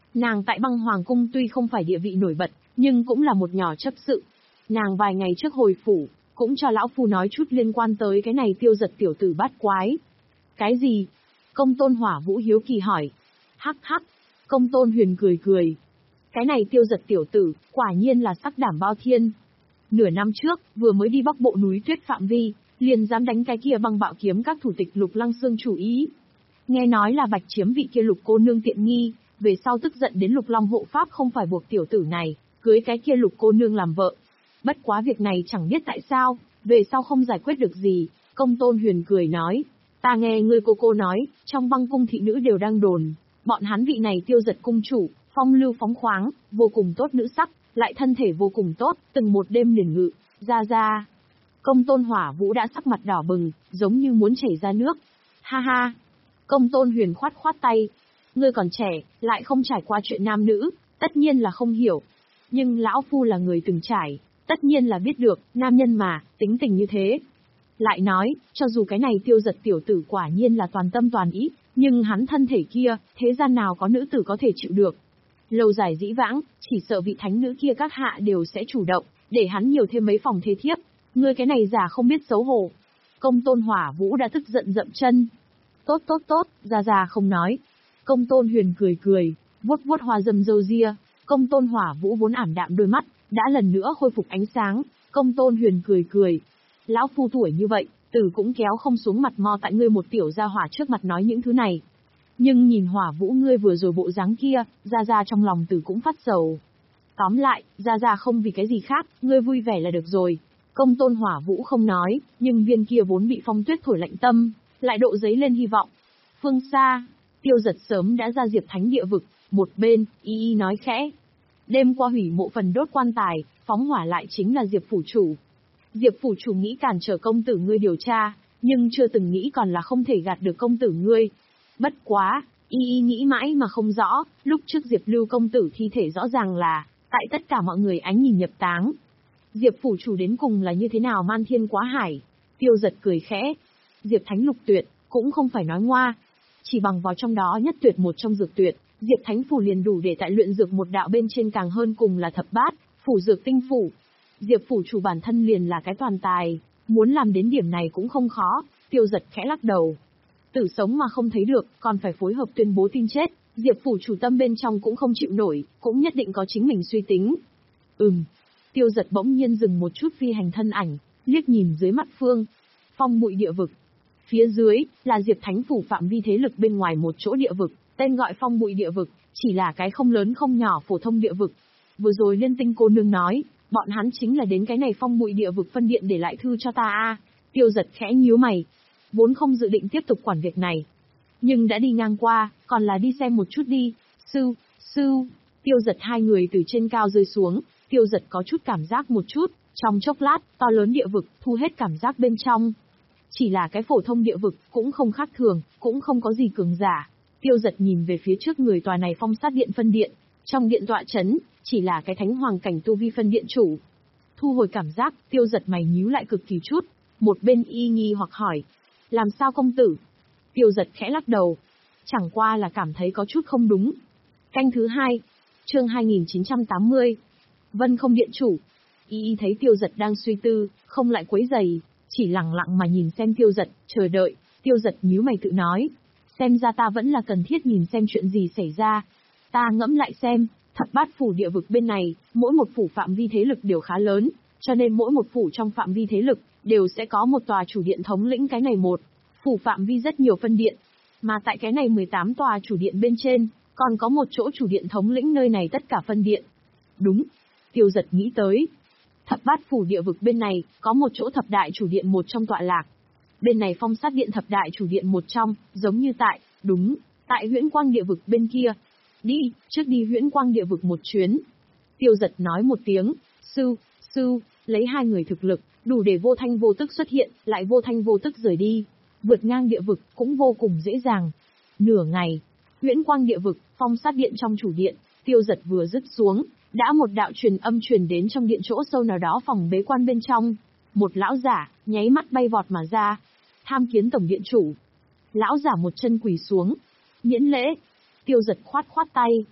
Speaker 1: Nàng tại băng hoàng cung tuy không phải địa vị nổi bật, nhưng cũng là một nhỏ chấp sự. Nàng vài ngày trước hồi phủ, cũng cho lão phu nói chút liên quan tới cái này Tiêu Giật tiểu tử bát quái. Cái gì? Công tôn Hỏa Vũ hiếu kỳ hỏi. Hắc hắc, công tôn Huyền cười cười. Cái này Tiêu Giật tiểu tử, quả nhiên là sắc đảm bao thiên. Nửa năm trước, vừa mới đi bắc bộ núi tuyết phạm vi, liền dám đánh cái kia băng bạo kiếm các thủ tịch Lục Lăng Xương chủ ý. Nghe nói là bạch chiếm vị kia Lục cô nương tiện nghi, về sau tức giận đến Lục Long hộ pháp không phải buộc tiểu tử này, cưới cái kia Lục cô nương làm vợ. Bất quá việc này chẳng biết tại sao, về sau không giải quyết được gì, công tôn Huyền cười nói. Ta nghe ngươi cô cô nói, trong băng cung thị nữ đều đang đồn, bọn hắn vị này Tiêu Giật cung chủ, phong lưu phóng khoáng, vô cùng tốt nữ sắc, lại thân thể vô cùng tốt, từng một đêm liền ngự, ra ra. Công tôn Hỏa Vũ đã sắc mặt đỏ bừng, giống như muốn chảy ra nước. Ha ha! Công tôn Huyền khoát khoát tay. Ngươi còn trẻ, lại không trải qua chuyện nam nữ, tất nhiên là không hiểu. Nhưng lão phu là người từng trải, tất nhiên là biết được, nam nhân mà, tính tình như thế. Lại nói, cho dù cái này Tiêu Giật tiểu tử quả nhiên là toàn tâm toàn ý, nhưng hắn thân thể kia, thế gian nào có nữ tử có thể chịu được. Lâu dài dĩ vãng, chỉ sợ vị thánh nữ kia các hạ đều sẽ chủ động, để hắn nhiều thêm mấy phòng thế thiếp. Ngươi cái này giả không biết xấu hổ. Công tôn Hỏa Vũ đã tức giận dậm chân. Tốt tốt tốt, già già không nói. Công tôn Huyền cười cười, vuốt vuốt hoa dâm râu ria. Công tôn Hỏa Vũ vốn ảm đạm đôi mắt, đã lần nữa khôi phục ánh sáng. Công tôn Huyền cười cười. Lão phu tuổi như vậy, tử cũng kéo không xuống mặt mo tại ngươi một tiểu gia hỏa trước mặt nói những thứ này. Nhưng nhìn Hỏa Vũ ngươi vừa rồi bộ dáng kia, ra ra trong lòng tử cũng phát sầu. Tóm lại, ra ra không vì cái gì khác, ngươi vui vẻ là được rồi. Công tôn Hỏa Vũ không nói, nhưng viên kia vốn bị phong tuyết thổi lạnh tâm, lại độ giấy lên hy vọng. Phương xa, Tiêu Giật sớm đã ra Diệp Thánh địa vực, một bên, y y nói khẽ. Đêm qua hủy mộ phần đốt quan tài, phóng hỏa lại chính là Diệp phủ chủ. Diệp phủ chủ nghĩ cản trở công tử ngươi điều tra, nhưng chưa từng nghĩ còn là không thể gạt được công tử ngươi. Bất quá, y y nghĩ mãi mà không rõ, lúc trước Diệp Lưu công tử thi thể rõ ràng là, tại tất cả mọi người ánh nhìn nhập táng. Diệp phủ chủ đến cùng là như thế nào man thiên quá hải? Tiêu Giật cười khẽ. Diệp Thánh lục tuyệt, cũng không phải nói ngoa. Chỉ bằng vào trong đó nhất tuyệt một trong dược tuyệt, Diệp Thánh phủ liền đủ để tại luyện dược một đạo bên trên càng hơn cùng là thập bát, phủ dược tinh phủ. Diệp phủ chủ bản thân liền là cái toàn tài, muốn làm đến điểm này cũng không khó. Tiêu Giật khẽ lắc đầu. Tử sống mà không thấy được, còn phải phối hợp tuyên bố tin chết. Diệp phủ chủ tâm bên trong cũng không chịu nổi, cũng nhất định có chính mình suy tính. Ừm. Tiêu Giật bỗng nhiên dừng một chút phi hành thân ảnh, liếc nhìn dưới mắt phương. Phong Bụi địa vực. Phía dưới, là Diệp Thánh phủ phạm vi thế lực bên ngoài một chỗ địa vực, tên gọi Phong Bụi địa vực, chỉ là cái không lớn không nhỏ phổ thông địa vực. Vừa rồi Liên Tinh cô nương nói, bọn hắn chính là đến cái này Phong Bụi địa vực phân điện để lại thư cho ta a. Tiêu Giật khẽ nhíu mày, vốn không dự định tiếp tục quản việc này, nhưng đã đi ngang qua, còn là đi xem một chút đi. Sư, sư, Tiêu Giật hai người từ trên cao rơi xuống, Tiêu Giật có chút cảm giác một chút, trong chốc lát, to lớn địa vực, thu hết cảm giác bên trong. Chỉ là cái phổ thông địa vực, cũng không khác thường, cũng không có gì cường giả. Tiêu Giật nhìn về phía trước người tòa này Phong Sát Điện phân điện, trong điện tọa chấn, chỉ là cái thánh hoàng cảnh tu vi phân điện chủ. Thu hồi cảm giác, Tiêu Giật mày nhíu lại cực kỳ chút, một bên y nghi hoặc hỏi. Làm sao công tử? Tiêu Giật khẽ lắc đầu. Chẳng qua là cảm thấy có chút không đúng. Canh thứ hai, chương hai nghìn chín trăm tám mươi. Vân Không điện chủ. Y y thấy Tiêu Giật đang suy tư, không lại quấy rầy, chỉ lặng lặng mà nhìn xem Tiêu Giật, chờ đợi. Tiêu Giật nhíu mày tự nói. Xem ra ta vẫn là cần thiết nhìn xem chuyện gì xảy ra. Ta ngẫm lại xem, thập bát phủ địa vực bên này, mỗi một phủ phạm vi thế lực đều khá lớn, cho nên mỗi một phủ trong phạm vi thế lực, đều sẽ có một tòa chủ điện thống lĩnh cái này một. Phủ phạm vi rất nhiều phân điện, mà tại cái này mười tám tòa chủ điện bên trên, còn có một chỗ chủ điện thống lĩnh nơi này tất cả phân điện. Đúng, Tiêu Giật nghĩ tới. Thập bát phủ địa vực bên này, có một chỗ thập đại chủ điện một trong tọa lạc. Bên này Phong Sát Điện thập đại chủ điện một trong, giống như tại, đúng, tại Huyễn Quang địa vực bên kia. Đi, trước đi Huyễn Quang địa vực một chuyến. Tiêu Giật nói một tiếng, sư, sư, lấy hai người thực lực, đủ để vô thanh vô tức xuất hiện, lại vô thanh vô tức rời đi. Vượt ngang địa vực, cũng vô cùng dễ dàng. Nửa ngày, Huyễn Quang địa vực, Phong Sát Điện trong chủ điện, Tiêu Giật vừa dứt xuống, đã một đạo truyền âm truyền đến trong điện chỗ sâu nào đó phòng bế quan bên trong. Một lão giả, nháy mắt bay vọt mà ra. Tham kiến tổng điện chủ. Lão giả một chân quỳ xuống. Miễn lễ. Tiêu Giật khoát khoát tay.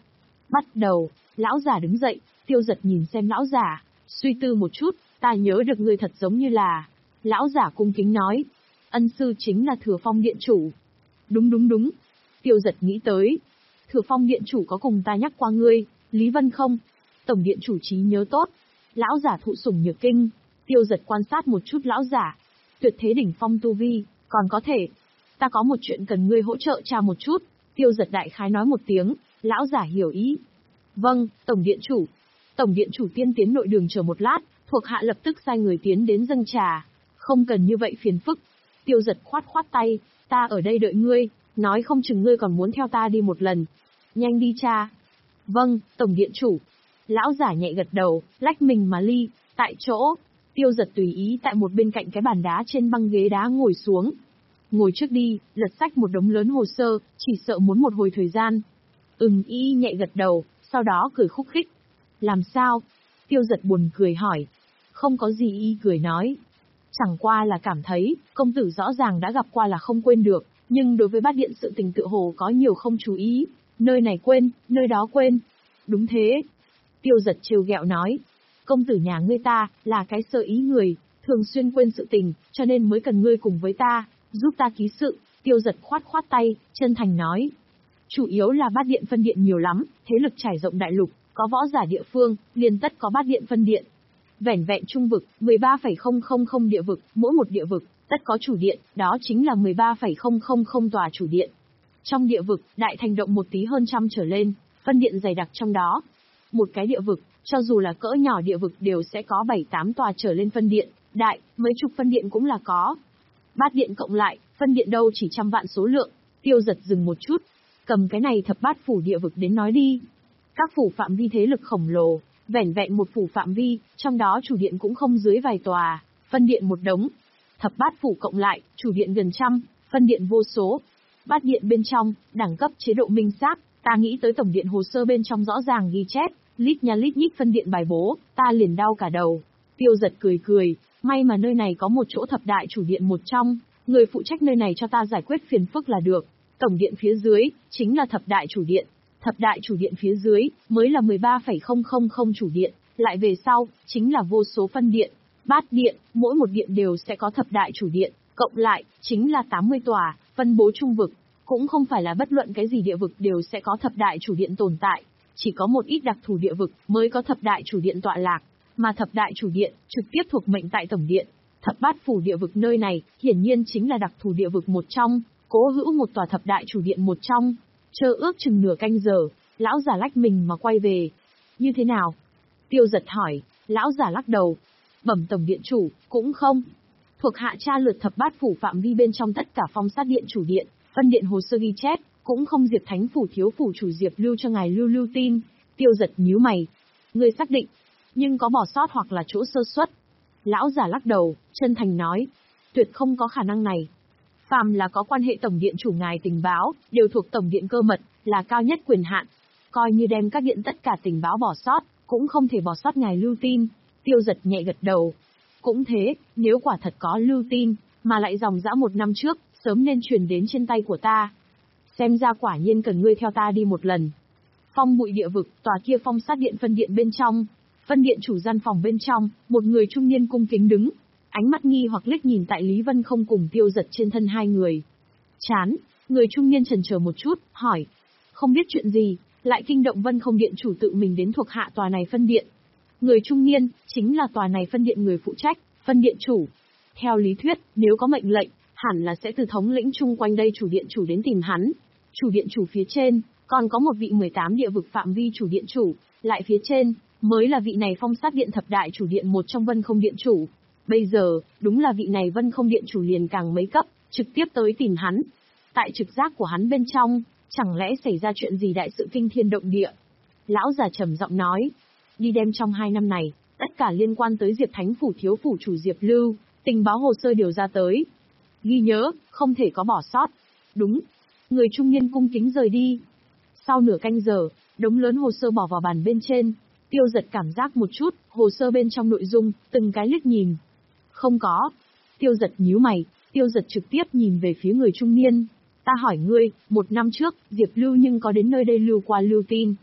Speaker 1: Bắt đầu, lão giả đứng dậy, Tiêu Giật nhìn xem lão giả, suy tư một chút, ta nhớ được ngươi thật giống như là... Lão giả cung kính nói, ân sư chính là Thừa Phong điện chủ. Đúng đúng đúng, Tiêu Giật nghĩ tới. Thừa Phong điện chủ có cùng ta nhắc qua ngươi, Lý Vân không? Tổng điện chủ trí nhớ tốt. Lão giả thụ sủng nhược kinh, Tiêu Giật quan sát một chút lão giả. Tuyệt thế đỉnh phong tu vi, còn có thể. Ta có một chuyện cần ngươi hỗ trợ tra một chút. Tiêu Giật đại khái nói một tiếng, lão giả hiểu ý. Vâng, tổng điện chủ. Tổng điện chủ tiên tiến nội đường chờ một lát, thuộc hạ lập tức sai người tiến đến dâng trà. Không cần như vậy phiền phức. Tiêu Giật khoát khoát tay, ta ở đây đợi ngươi, nói không chừng ngươi còn muốn theo ta đi một lần. Nhanh đi cha. Vâng, tổng điện chủ. Lão giả nhẹ gật đầu, lách mình mà ly, tại chỗ. Tiêu Giật tùy ý tại một bên cạnh cái bàn đá trên băng ghế đá ngồi xuống. Ngồi trước đi, lật sách một đống lớn hồ sơ, chỉ sợ muốn một hồi thời gian. Ừm y nhẹ gật đầu, sau đó cười khúc khích. Làm sao? Tiêu Giật buồn cười hỏi. Không có gì y cười nói. Chẳng qua là cảm thấy, công tử rõ ràng đã gặp qua là không quên được, nhưng đối với bát điện sự tình tự hồ có nhiều không chú ý. Nơi này quên, nơi đó quên. Đúng thế. Tiêu Giật trêu ghẹo nói. Công tử nhà ngươi ta, là cái sơ ý người, thường xuyên quên sự tình, cho nên mới cần ngươi cùng với ta, giúp ta ký sự. Tiêu Giật khoát khoát tay, chân thành nói. Chủ yếu là bát điện phân điện nhiều lắm, thế lực trải rộng đại lục, có võ giả địa phương, liền tất có bát điện phân điện. Vẻn vẹn trung vực, mười ba phẩy không không không địa vực, mỗi một địa vực, tất có chủ điện, đó chính là mười ba phẩy không không không tòa chủ điện. Trong địa vực, đại thành động một tí hơn trăm trở lên, phân điện dày đặc trong đó. Một cái địa vực, cho dù là cỡ nhỏ địa vực đều sẽ có bảy tám tòa trở lên phân điện, đại, mấy chục phân điện cũng là có. Bát điện cộng lại, phân điện đâu chỉ trăm vạn số lượng. Tiêu Giật dừng một chút, cầm cái này thập bát phủ địa vực đến nói đi. Các phủ phạm vi thế lực khổng lồ, vẻn vẹn một phủ phạm vi, trong đó chủ điện cũng không dưới vài tòa, phân điện một đống. Thập bát phủ cộng lại, chủ điện gần trăm, phân điện vô số. Bát điện bên trong, đẳng cấp chế độ minh xác, ta nghĩ tới tổng điện hồ sơ bên trong rõ ràng ghi chép, lít nha lít nhít phân điện bài bố, ta liền đau cả đầu. Tiêu Giật cười cười, may mà nơi này có một chỗ thập đại chủ điện một trong, người phụ trách nơi này cho ta giải quyết phiền phức là được. Tổng điện phía dưới, chính là thập đại chủ điện. Thập đại chủ điện phía dưới, mới là mười ba phẩy không không không chủ điện, lại về sau, chính là vô số phân điện. Bát điện, mỗi một điện đều sẽ có thập đại chủ điện, cộng lại, chính là tám mươi tòa, phân bố trung vực. Cũng không phải là bất luận cái gì địa vực đều sẽ có thập đại chủ điện tồn tại, chỉ có một ít đặc thù địa vực mới có thập đại chủ điện tọa lạc, mà thập đại chủ điện trực tiếp thuộc mệnh tại tổng điện. Thập bát phủ địa vực nơi này, hiển nhiên chính là đặc thù địa vực một trong, cố hữu một tòa thập đại chủ điện một trong. Chờ ước chừng nửa canh giờ, lão giả lách mình mà quay về. Như thế nào? Tiêu Giật hỏi, lão giả lắc đầu. Bẩm tổng điện chủ, cũng không. Thuộc hạ tra lượt thập bát phủ phạm vi bên trong tất cả phong sát điện chủ điện, phân điện hồ sơ ghi chép, cũng không Diệp Thánh phủ thiếu phủ chủ Diệp lưu cho ngài lưu lưu tin. Tiêu Giật nhíu mày. Ngươi xác định, nhưng có bỏ sót hoặc là chỗ sơ suất. Lão giả lắc đầu, chân thành nói. Tuyệt không có khả năng này. Phàm là có quan hệ tổng điện chủ ngài tình báo, đều thuộc tổng điện cơ mật, là cao nhất quyền hạn. Coi như đem các điện tất cả tình báo bỏ sót, cũng không thể bỏ sót ngài lưu tin. Tiêu Giật nhẹ gật đầu. Cũng thế, nếu quả thật có lưu tin, mà lại dòng dã một năm trước, sớm nên truyền đến trên tay của ta. Xem ra quả nhiên cần ngươi theo ta đi một lần. Phong bụi địa vực, tòa kia phong sát điện phân điện bên trong. Phân điện chủ gian phòng bên trong, một người trung niên cung kính đứng. Ánh mắt nghi hoặc liếc nhìn tại Lý Vân không cùng Tiêu Giật trên thân hai người. Chán, người trung niên chần chờ một chút, hỏi. Không biết chuyện gì, lại kinh động Vân không điện chủ tự mình đến thuộc hạ tòa này phân điện. Người trung niên, chính là tòa này phân điện người phụ trách, phân điện chủ. Theo lý thuyết, nếu có mệnh lệnh, hẳn là sẽ từ thống lĩnh chung quanh đây chủ điện chủ đến tìm hắn. Chủ điện chủ phía trên, còn có một vị mười tám địa vực phạm vi chủ điện chủ, lại phía trên, mới là vị này phong sát điện thập đại chủ điện một trong Vân không điện chủ. Bây giờ, đúng là vị này Vân không điện chủ liền càng mấy cấp, trực tiếp tới tìm hắn. Tại trực giác của hắn bên trong, chẳng lẽ xảy ra chuyện gì đại sự kinh thiên động địa. Lão già trầm giọng nói, đi đem trong hai năm này, tất cả liên quan tới Diệp Thánh phủ thiếu phủ chủ Diệp Lưu, tình báo hồ sơ điều ra tới. Ghi nhớ, không thể có bỏ sót. Đúng. Người trung niên cung kính rời đi. Sau nửa canh giờ, đống lớn hồ sơ bỏ vào bàn bên trên. Tiêu Giật cảm giác một chút, hồ sơ bên trong nội dung, từng cái liếc nhìn. Không có. Tiêu Giật nhíu mày, Tiêu Giật trực tiếp nhìn về phía người trung niên. Ta hỏi ngươi, một năm trước, Diệp Lưu nhưng có đến nơi đây lưu qua lưu tin.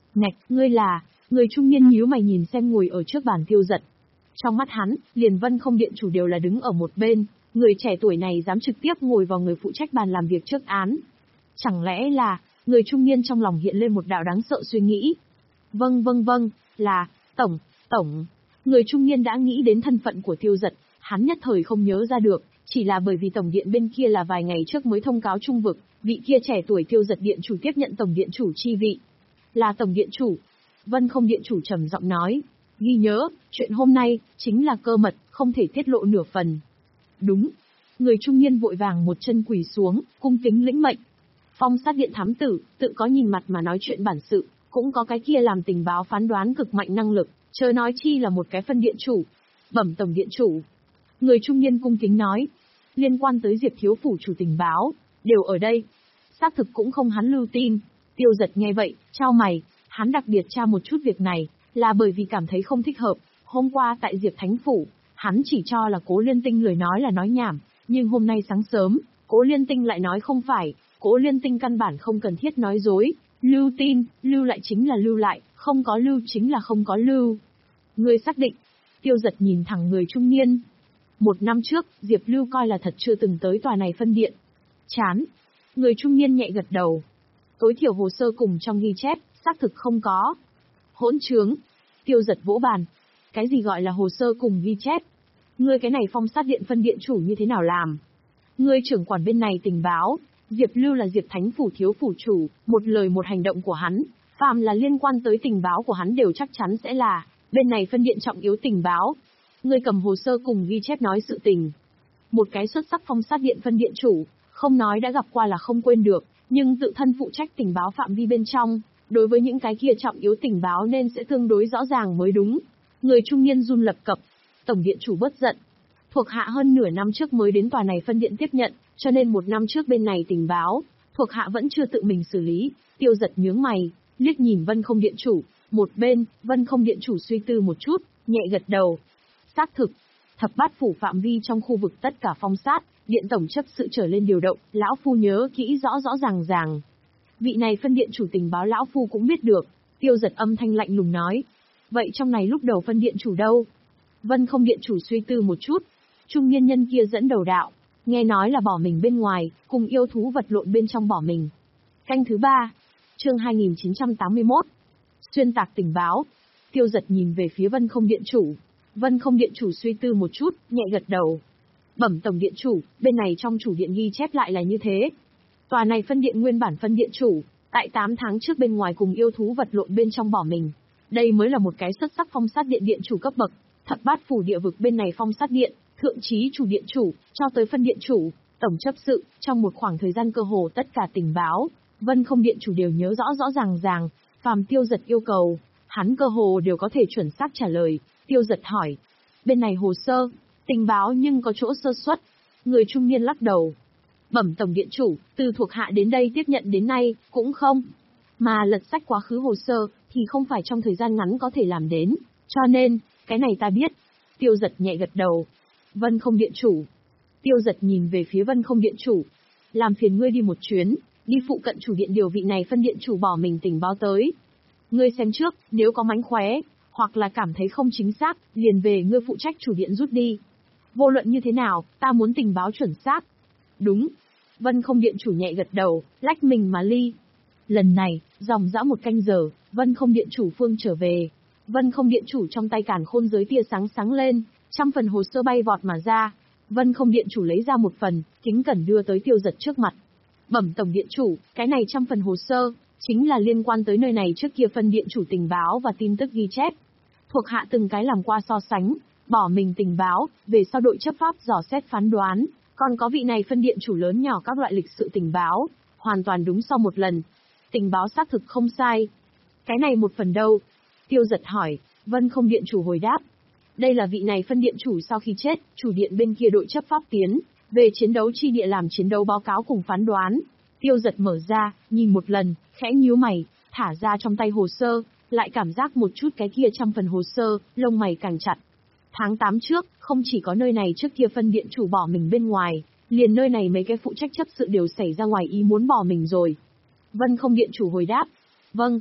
Speaker 1: Ngạch, ngươi là, người trung niên nhíu mày nhìn xem ngồi ở trước bàn Tiêu Dật. Trong mắt hắn, liền Vân Không Điện chủ đều là đứng ở một bên, người trẻ tuổi này dám trực tiếp ngồi vào người phụ trách bàn làm việc trước án. Chẳng lẽ là, người trung niên trong lòng hiện lên một đạo đáng sợ suy nghĩ. Vâng vâng vâng, là, tổng, tổng. Người trung niên đã nghĩ đến thân phận của Tiêu Dật, hắn nhất thời không nhớ ra được, chỉ là bởi vì tổng điện bên kia là vài ngày trước mới thông cáo trung vực, vị kia trẻ tuổi Tiêu Dật điện chủ tiếp nhận tổng điện chủ chi vị. Là tổng điện chủ. Vân Không điện chủ trầm giọng nói. Ghi nhớ, chuyện hôm nay, chính là cơ mật, không thể tiết lộ nửa phần. Đúng. Người trung niên vội vàng một chân quỳ xuống, cung kính lĩnh mệnh. Phong sát điện thám tử, tự có nhìn mặt mà nói chuyện bản sự, cũng có cái kia làm tình báo phán đoán cực mạnh năng lực, chớ nói chi là một cái phân điện chủ. Bẩm tổng điện chủ. Người trung niên cung kính nói. Liên quan tới Diệp thiếu phủ chủ tình báo, đều ở đây. Xác thực cũng không hắn lưu tin. Tiêu Dật nghe vậy, chau mày, hắn đặc biệt tra một chút việc này, là bởi vì cảm thấy không thích hợp. Hôm qua tại Diệp Thánh Phủ, hắn chỉ cho là Cố Liên Tinh lời nói là nói nhảm, nhưng hôm nay sáng sớm, Cố Liên Tinh lại nói không phải, Cố Liên Tinh căn bản không cần thiết nói dối, lưu tin, lưu lại chính là lưu lại, không có lưu chính là không có lưu. Người xác định, Tiêu Dật nhìn thẳng người trung niên. Một năm trước, Diệp Lưu coi là thật chưa từng tới tòa này phân điện. Chán. Người trung niên nhẹ gật đầu. Tối thiểu hồ sơ cùng trong ghi chép, xác thực không có. Hỗn trướng. Tiêu Dật vỗ bàn. Cái gì gọi là hồ sơ cùng ghi chép? Ngươi cái này phong sát điện phân điện chủ như thế nào làm? Ngươi trưởng quản bên này tình báo, Diệp Lưu là Diệp Thánh Phủ thiếu phủ chủ, một lời một hành động của hắn, phàm là liên quan tới tình báo của hắn đều chắc chắn sẽ là, bên này phân điện trọng yếu tình báo. Ngươi cầm hồ sơ cùng ghi chép nói sự tình. Một cái xuất sắc phong sát điện phân điện chủ, không nói đã gặp qua là không quên được, nhưng tự thân phụ trách tình báo phạm vi bên trong, đối với những cái kia trọng yếu tình báo nên sẽ tương đối rõ ràng mới đúng. Người trung niên run lập cập, tổng điện chủ bớt giận. Thuộc hạ hơn nửa năm trước mới đến tòa này phân điện tiếp nhận, cho nên một năm trước bên này tình báo, thuộc hạ vẫn chưa tự mình xử lý. Tiêu Dật nhướng mày, liếc nhìn Vân Không điện chủ, một bên, Vân Không điện chủ suy tư một chút, nhẹ gật đầu. Xác thực, thập bát phủ phạm vi trong khu vực tất cả phong sát, điện tổng chấp sự trở lên điều động, lão phu nhớ kỹ rõ rõ ràng ràng. Vị này phân điện chủ tình báo lão phu cũng biết được. Tiêu Dật âm thanh lạnh lùng nói. Vậy trong này lúc đầu phân điện chủ đâu? Vân Không điện chủ suy tư một chút. Trung niên nhân kia dẫn đầu đạo, nghe nói là bỏ mình bên ngoài, cùng yêu thú vật lộn bên trong bỏ mình. Canh thứ ba, chương hai nghìn chín trăm tám mươi mốt. Xuyên tạc tình báo. Tiêu Dật nhìn về phía Vân Không điện chủ. Vân Không điện chủ suy tư một chút, nhẹ gật đầu. Bẩm tổng điện chủ, bên này trong chủ điện ghi chép lại là như thế. Tòa này phân điện nguyên bản phân điện chủ, tại tám tháng trước bên ngoài cùng yêu thú vật lộn bên trong bỏ mình. Đây mới là một cái xuất sắc phong sát điện điện chủ cấp bậc. Thập bát phủ địa vực bên này phong sát điện, thượng chí chủ điện chủ, cho tới phân điện chủ, tổng chấp sự, trong một khoảng thời gian cơ hồ tất cả tình báo, Vân Không điện chủ đều nhớ rõ rõ ràng ràng, phàm Tiêu Dật yêu cầu, hắn cơ hồ đều có thể chuẩn xác trả lời. Tiêu Dật hỏi, bên này hồ sơ, tình báo nhưng có chỗ sơ suất. Người trung niên lắc đầu. Bẩm tổng điện chủ, từ thuộc hạ đến đây tiếp nhận đến nay, cũng không. Mà lật sách quá khứ hồ sơ, thì không phải trong thời gian ngắn có thể làm đến. Cho nên, cái này ta biết. Tiêu Dật nhẹ gật đầu. Vân Không điện chủ. Tiêu Dật nhìn về phía Vân Không điện chủ. Làm phiền ngươi đi một chuyến, đi phụ cận chủ điện điều vị này phân điện chủ bỏ mình tình báo tới. Ngươi xem trước, nếu có mánh khóe, hoặc là cảm thấy không chính xác, liền về ngươi phụ trách chủ điện rút đi. Vô luận như thế nào, ta muốn tình báo chuẩn xác. Đúng. Vân Không điện chủ nhẹ gật đầu, lách mình mà ly. Lần này, dòng dã một canh giờ, Vân Không điện chủ phương trở về. Vân Không điện chủ trong tay càn khôn giới tia sáng sáng lên, trăm phần hồ sơ bay vọt mà ra. Vân Không điện chủ lấy ra một phần, kính cẩn đưa tới Tiêu Dật trước mặt. Bẩm tổng điện chủ, cái này trăm phần hồ sơ, chính là liên quan tới nơi này trước kia phân điện chủ tình báo và tin tức ghi chép. Thuộc hạ từng cái làm qua so sánh, bỏ mình tình báo, về sau đội chấp pháp dò xét phán đoán, còn có vị này phân điện chủ lớn nhỏ các loại lịch sự tình báo, hoàn toàn đúng sau một lần. Tình báo xác thực không sai. Cái này một phần đâu? Tiêu Dật hỏi. Vân Không điện chủ hồi đáp. Đây là vị này phân điện chủ sau khi chết, chủ điện bên kia đội chấp pháp tiến, về chiến đấu chi địa làm chiến đấu báo cáo cùng phán đoán. Tiêu Dật mở ra, nhìn một lần, khẽ nhíu mày, thả ra trong tay hồ sơ, lại cảm giác một chút cái kia trăm phần hồ sơ, lông mày càng chặt. Tháng tám trước, không chỉ có nơi này trước kia phân điện chủ bỏ mình bên ngoài, liền nơi này mấy cái phụ trách chấp sự đều xảy ra ngoài ý muốn bỏ mình rồi. Vân Không điện chủ hồi đáp. Vâng.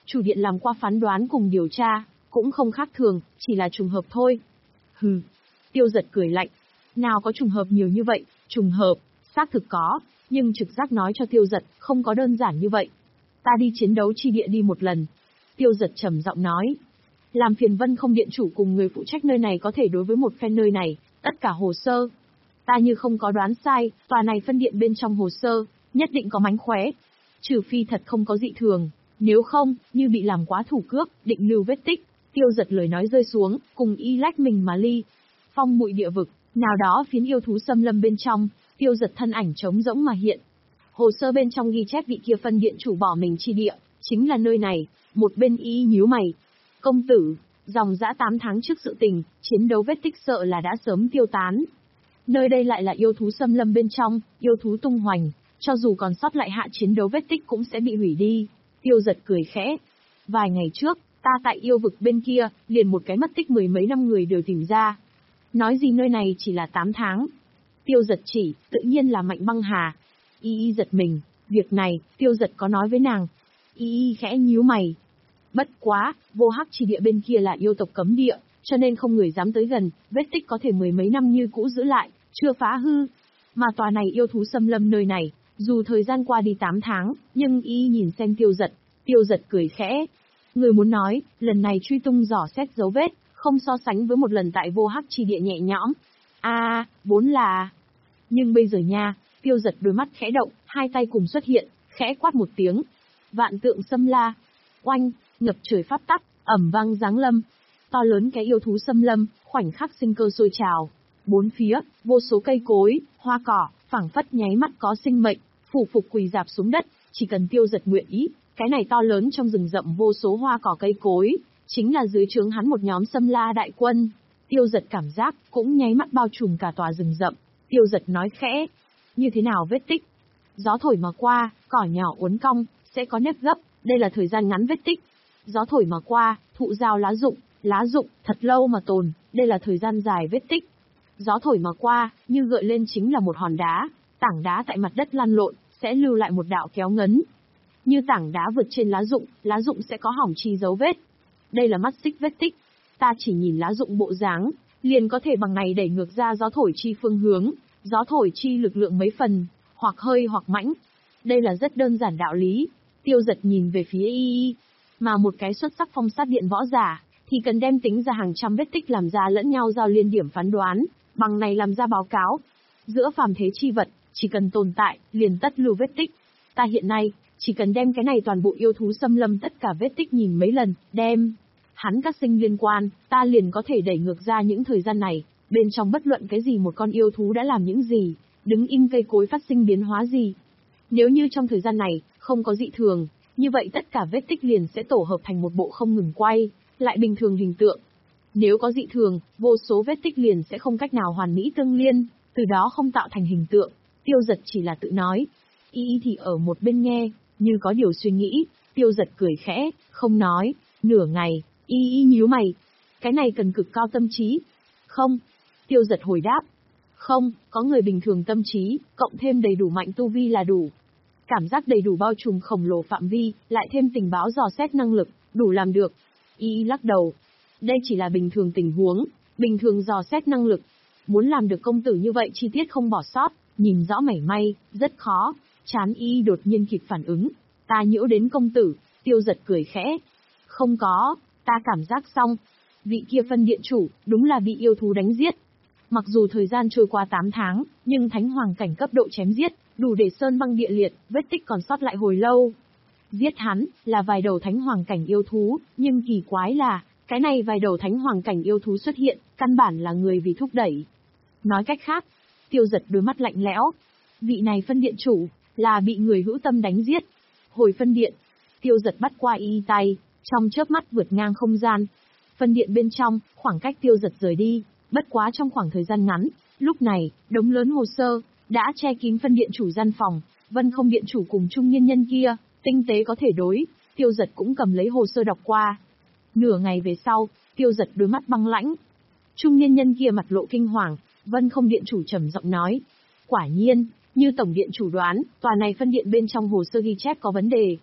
Speaker 1: chủ điện làm qua phán đoán cùng điều tra, cũng không khác thường, chỉ là trùng hợp thôi. Hừ. Tiêu Giật cười lạnh. Nào có trùng hợp nhiều như vậy, trùng hợp, xác thực có, nhưng trực giác nói cho Tiêu Giật, không có đơn giản như vậy. Ta đi chiến đấu chi địa đi một lần. Tiêu Giật trầm giọng nói. Làm phiền Vân Không Điện chủ cùng người phụ trách nơi này có thể đối với một phen nơi này, tất cả hồ sơ. Ta như không có đoán sai, tòa này phân điện bên trong hồ sơ, nhất định có mánh khóe. Trừ phi thật không có dị thường, nếu không, như bị làm quá thủ cước, định lưu vết tích. Tiêu Giật lời nói rơi xuống, cùng y lách mình mà ly. Phong bụi địa vực, nào đó phiến yêu thú xâm lâm bên trong, Tiêu Giật thân ảnh trống rỗng mà hiện. Hồ sơ bên trong ghi chép vị kia phân điện chủ bỏ mình chi địa, chính là nơi này. Một bên y nhíu mày. Công tử, dòng dã tám tháng trước sự tình, chiến đấu vết tích sợ là đã sớm tiêu tán. Nơi đây lại là yêu thú xâm lâm bên trong, yêu thú tung hoành, cho dù còn sót lại hạ chiến đấu vết tích cũng sẽ bị hủy đi. Tiêu Giật cười khẽ. Vài ngày trước, ta tại yêu vực bên kia, liền một cái mất tích mười mấy năm người đều tìm ra. Nói gì nơi này chỉ là tám tháng. Tiêu Giật chỉ, tự nhiên là Mạnh Băng Hà. Y y giật mình, việc này, Tiêu Giật có nói với nàng. Y y khẽ nhíu mày. Bất quá, vô hắc chỉ địa bên kia là yêu tộc cấm địa, cho nên không người dám tới gần, vết tích có thể mười mấy năm như cũ giữ lại, chưa phá hư. Mà tòa này yêu thú xâm lâm nơi này, dù thời gian qua đi tám tháng, nhưng y nhìn xem Tiêu Giật, Tiêu Giật cười khẽ. Người muốn nói, lần này truy tung dò xét dấu vết, không so sánh với một lần tại vô hắc chi địa nhẹ nhõm. A, à, vốn là... Nhưng bây giờ nha, Tiêu Giật đôi mắt khẽ động, hai tay cùng xuất hiện, khẽ quát một tiếng. Vạn tượng xâm la. Oanh, ngập trời pháp tắc, ẩm vang giáng lâm. To lớn cái yêu thú xâm lâm, khoảnh khắc sinh cơ sôi trào. Bốn phía, vô số cây cối, hoa cỏ, phảng phất nháy mắt có sinh mệnh, phủ phục quỳ dạp xuống đất, chỉ cần Tiêu Giật nguyện ý, cái này to lớn trong rừng rậm vô số hoa cỏ cây cối, chính là dưới trướng hắn một nhóm xâm la đại quân. Tiêu Giật cảm giác, cũng nháy mắt bao trùm cả tòa rừng rậm. Tiêu Giật nói khẽ. Như thế nào vết tích? Gió thổi mà qua, cỏ nhỏ uốn cong, sẽ có nếp gấp, đây là thời gian ngắn vết tích. Gió thổi mà qua, thụ giao lá rụng, lá rụng, thật lâu mà tồn, đây là thời gian dài vết tích. Gió thổi mà qua, như gợi lên chính là một hòn đá, tảng đá tại mặt đất lăn lộn, sẽ lưu lại một đạo kéo ngấn. Như tảng đá vượt trên lá rụng, lá rụng sẽ có hỏng chi dấu vết. Đây là mắt xích vết tích. Ta chỉ nhìn lá rụng bộ dáng, liền có thể bằng này đẩy ngược ra gió thổi chi phương hướng, gió thổi chi lực lượng mấy phần, hoặc hơi hoặc mãnh. Đây là rất đơn giản đạo lý. Tiêu Giật nhìn về phía y y, mà một cái xuất sắc phong sát điện võ giả, thì cần đem tính ra hàng trăm vết tích làm ra lẫn nhau giao liên điểm phán đoán, bằng này làm ra báo cáo. Giữa phàm thế chi vật, chỉ cần tồn tại, liền tất lưu vết tích. Ta hiện nay, chỉ cần đem cái này toàn bộ yêu thú xâm lâm tất cả vết tích nhìn mấy lần, đem hắn các sinh liên quan, ta liền có thể đẩy ngược ra những thời gian này, bên trong bất luận cái gì một con yêu thú đã làm những gì, đứng im cây cối phát sinh biến hóa gì. Nếu như trong thời gian này, không có dị thường, như vậy tất cả vết tích liền sẽ tổ hợp thành một bộ không ngừng quay, lại bình thường hình tượng. Nếu có dị thường, vô số vết tích liền sẽ không cách nào hoàn mỹ tương liên, từ đó không tạo thành hình tượng. Tiêu Giật chỉ là tự nói. Y y thì ở một bên nghe, như có điều suy nghĩ. Tiêu Giật cười khẽ, không nói. Nửa ngày, y y nhíu mày. Cái này cần cực cao tâm trí. Không. Tiêu Giật hồi đáp. Không, có người bình thường tâm trí, cộng thêm đầy đủ mạnh tu vi là đủ. Cảm giác đầy đủ bao trùm khổng lồ phạm vi, lại thêm tình báo dò xét năng lực, đủ làm được. Y y lắc đầu. Đây chỉ là bình thường tình huống, bình thường dò xét năng lực. Muốn làm được công tử như vậy chi tiết không bỏ sót, nhìn rõ mảy may, rất khó. Chán y đột nhiên kịp phản ứng. Ta nhiễu đến công tử. Tiêu Giật cười khẽ. Không có, ta cảm giác xong. Vị kia phân điện chủ, đúng là bị yêu thú đánh giết. Mặc dù thời gian trôi qua tám tháng, nhưng thánh hoàng cảnh cấp độ chém giết, đủ để sơn băng địa liệt, vết tích còn sót lại hồi lâu. Giết hắn, là vài đầu thánh hoàng cảnh yêu thú, nhưng kỳ quái là, cái này vài đầu thánh hoàng cảnh yêu thú xuất hiện, căn bản là người vì thúc đẩy. Nói cách khác, Tiêu Giật đôi mắt lạnh lẽo. Vị này phân điện chủ, là bị người hữu tâm đánh giết. Hồi phân điện, Tiêu Giật bắt qua y tay, trong chớp mắt vượt ngang không gian. Phân điện bên trong, khoảng cách Tiêu Giật rời đi, bất quá trong khoảng thời gian ngắn, lúc này, đống lớn hồ sơ, đã che kín phân điện chủ gian phòng, Vân Không điện chủ cùng trung niên nhân kia, tinh tế có thể đối, Tiêu Giật cũng cầm lấy hồ sơ đọc qua. Nửa ngày về sau, Tiêu Giật đôi mắt băng lãnh. Trung niên nhân kia mặt lộ kinh hoàng, Vân Không điện chủ trầm giọng nói. Quả nhiên, như tổng điện chủ đoán, tòa này phân điện bên trong hồ sơ ghi chép có vấn đề.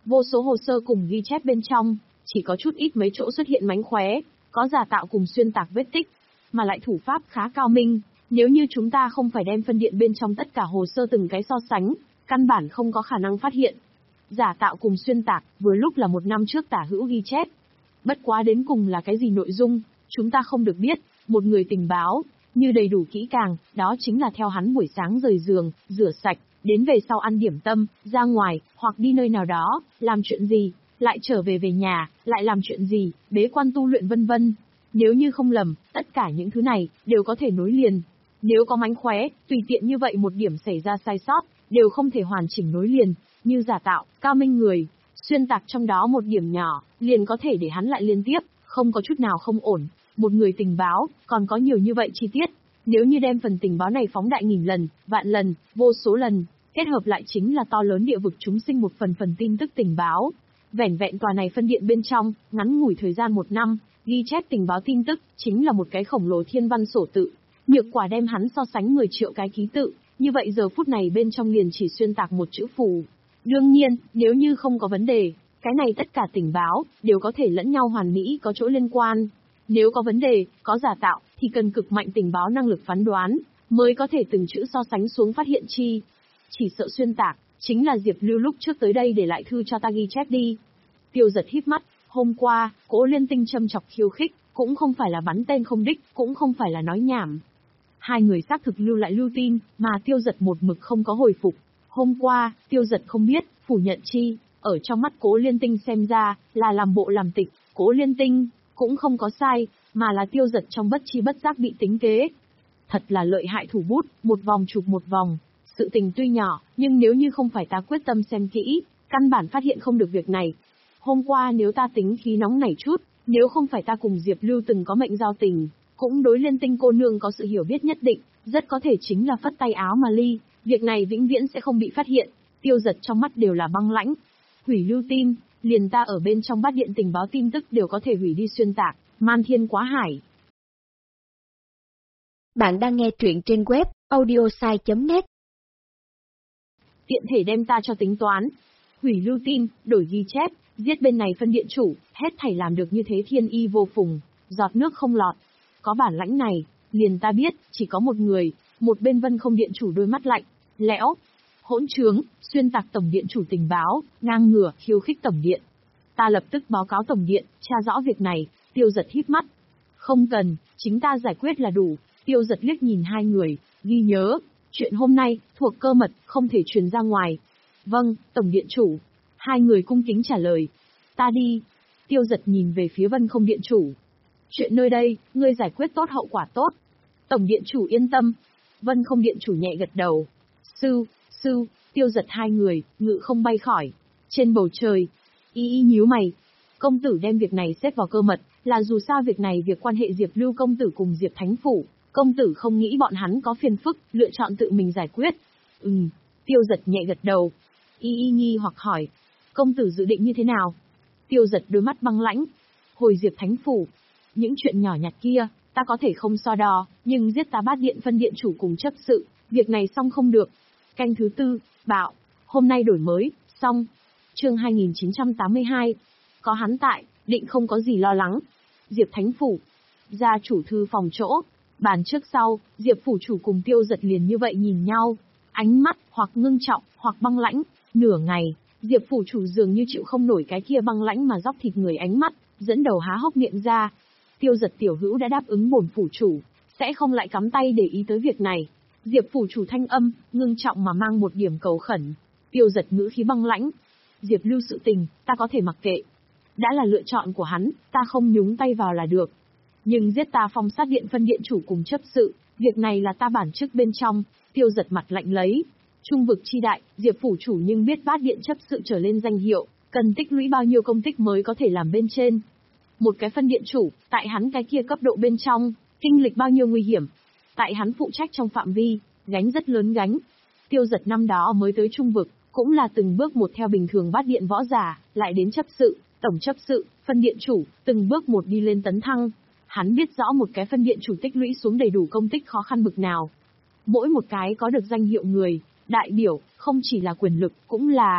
Speaker 1: Vô số hồ sơ cùng ghi chép bên trong, chỉ có chút ít mấy chỗ xuất hiện mánh khóe, có giả tạo cùng xuyên tạc vết tích, mà lại thủ pháp khá cao minh. Nếu như chúng ta không phải đem phân điện bên trong tất cả hồ sơ từng cái so sánh, căn bản không có khả năng phát hiện. Giả tạo cùng xuyên tạc, vừa lúc là một năm trước tả hữu ghi chép. Bất quá đến cùng là cái gì nội dung, chúng ta không được biết, một người tình báo, như đầy đủ kỹ càng, đó chính là theo hắn buổi sáng rời giường, rửa sạch, đến về sau ăn điểm tâm, ra ngoài, hoặc đi nơi nào đó, làm chuyện gì, lại trở về về nhà, lại làm chuyện gì, bế quan tu luyện vân vân. Nếu như không lầm, tất cả những thứ này, đều có thể nối liền. Nếu có mánh khóe, tùy tiện như vậy một điểm xảy ra sai sót, đều không thể hoàn chỉnh nối liền, như giả tạo, cao minh người, xuyên tạc trong đó một điểm nhỏ, liền có thể để hắn lại liên tiếp, không có chút nào không ổn. Một người tình báo, còn có nhiều như vậy chi tiết. Nếu như đem phần tình báo này phóng đại nghìn lần, vạn lần, vô số lần, kết hợp lại chính là to lớn địa vực chúng sinh một phần phần tin tức tình báo. Vẻn vẹn tòa này phân điện bên trong, ngắn ngủi thời gian một năm, ghi chép tình báo tin tức, chính là một cái khổng lồ thiên văn sổ tự. Nhược quả đem hắn so sánh mười triệu cái ký tự, như vậy giờ phút này bên trong liền chỉ xuyên tạc một chữ phù. Đương nhiên, nếu như không có vấn đề, cái này tất cả tình báo, đều có thể lẫn nhau hoàn mỹ có chỗ liên quan. Nếu có vấn đề, có giả tạo, thì cần cực mạnh tình báo năng lực phán đoán, mới có thể từng chữ so sánh xuống phát hiện chi. Chỉ sợ xuyên tạc, chính là Diệp Lưu lúc trước tới đây để lại thư cho ta ghi chép đi. Tiêu Giật híp mắt, hôm qua, Cố Liên Tinh châm chọc khiêu khích, cũng không phải là bắn tên không đích, cũng không phải là nói nhảm. Hai người xác thực lưu lại lưu tin, mà Tiêu Giật một mực không có hồi phục. Hôm qua, Tiêu Giật không biết, phủ nhận chi, ở trong mắt Cố Liên Tinh xem ra, là làm bộ làm tịch, Cố Liên Tinh cũng không có sai, mà là Tiêu Giật trong bất chi bất giác bị tính kế. Thật là lợi hại thủ bút, một vòng chụp một vòng. Sự tình tuy nhỏ, nhưng nếu như không phải ta quyết tâm xem kỹ, căn bản phát hiện không được việc này. Hôm qua nếu ta tính khí nóng nảy chút, nếu không phải ta cùng Diệp Lưu từng có mệnh giao tình, cũng đối Liên Tinh cô nương có sự hiểu biết nhất định, rất có thể chính là phất tay áo mà ly, việc này vĩnh viễn sẽ không bị phát hiện. Tiêu Giật trong mắt đều là băng lãnh. Hủy lưu tin, liền ta ở bên trong bát điện tình báo tin tức đều có thể hủy đi xuyên tạc, man thiên quá hải.
Speaker 2: Bạn đang nghe truyện trên web audiosai chấm net.
Speaker 1: Tiện thể đem ta cho tính toán. Hủy lưu tin, đổi ghi chép, giết bên này phân điện chủ, hết thảy làm được như thế thiên y vô phùng, giọt nước không lọt. Có bản lãnh này, liền ta biết, chỉ có một người, một bên Vân Không điện chủ đôi mắt lạnh, lẽo. Hỗn trướng, xuyên tạc tổng điện chủ tình báo, ngang ngửa, khiêu khích tổng điện. Ta lập tức báo cáo tổng điện, tra rõ việc này. Tiêu Giật híp mắt. Không cần, chính ta giải quyết là đủ. Tiêu Giật liếc nhìn hai người, ghi nhớ, chuyện hôm nay, thuộc cơ mật, không thể truyền ra ngoài. Vâng, tổng điện chủ. Hai người cung kính trả lời. Ta đi. Tiêu Giật nhìn về phía Vân Không điện chủ. Chuyện nơi đây, ngươi giải quyết tốt hậu quả tốt. Tổng điện chủ yên tâm. Vân Không điện chủ nhẹ gật đầu. Sư, sư, Tiêu Giật hai người, ngự không bay khỏi. Trên bầu trời, y y nhíu mày. Công tử đem việc này xếp vào cơ mật, là dù sao việc này việc quan hệ Diệp Lưu công tử cùng Diệp Thánh Phủ. Công tử không nghĩ bọn hắn có phiền phức, lựa chọn tự mình giải quyết. Ừm, Tiêu Giật nhẹ gật đầu. Y y nghi hoặc hỏi. Công tử dự định như thế nào? Tiêu Giật đôi mắt băng lãnh. Hồi Diệp Thánh Phủ. Những chuyện nhỏ nhặt kia, ta có thể không so đo, nhưng giết ta bát điện phân điện chủ cùng chấp sự, việc này xong không được. Canh thứ tư, bạo. Hôm nay đổi mới, xong. Chương hai nghìn chín trăm tám mươi hai. Có hắn tại, định không có gì lo lắng. Diệp Thánh Phủ. Gia chủ thư phòng chỗ. Bàn trước sau, Diệp phủ chủ cùng Tiêu Giật liền như vậy nhìn nhau. Ánh mắt, hoặc ngưng trọng, hoặc băng lãnh. Nửa ngày, Diệp phủ chủ dường như chịu không nổi cái kia băng lãnh mà dóc thịt người ánh mắt, dẫn đầu há hốc miệng ra. Tiêu Giật tiểu hữu đã đáp ứng bổn phủ chủ, sẽ không lại cắm tay để ý tới việc này. Diệp phủ chủ thanh âm, ngưng trọng mà mang một điểm cầu khẩn. Tiêu Giật ngữ khí băng lãnh. Diệp Lưu sự tình, ta có thể mặc kệ. Đã là lựa chọn của hắn, ta không nhúng tay vào là được. Nhưng giết ta phong sát điện phân điện chủ cùng chấp sự, việc này là ta bản chức bên trong. Tiêu Giật mặt lạnh lấy. Trung vực chi đại, Diệp phủ chủ nhưng biết bát điện chấp sự trở lên danh hiệu, cần tích lũy bao nhiêu công tích mới có thể làm bên trên. Một cái phân điện chủ, tại hắn cái kia cấp độ bên trong, kinh lịch bao nhiêu nguy hiểm. Tại hắn phụ trách trong phạm vi, gánh rất lớn gánh. Tiêu Giật năm đó mới tới trung vực, cũng là từng bước một theo bình thường bát điện võ giả, lại đến chấp sự, tổng chấp sự, phân điện chủ, từng bước một đi lên tấn thăng. Hắn biết rõ một cái phân điện chủ tích lũy xuống đầy đủ công tích khó khăn bực nào. Mỗi một cái có được danh hiệu người, đại biểu, không chỉ là quyền lực, cũng là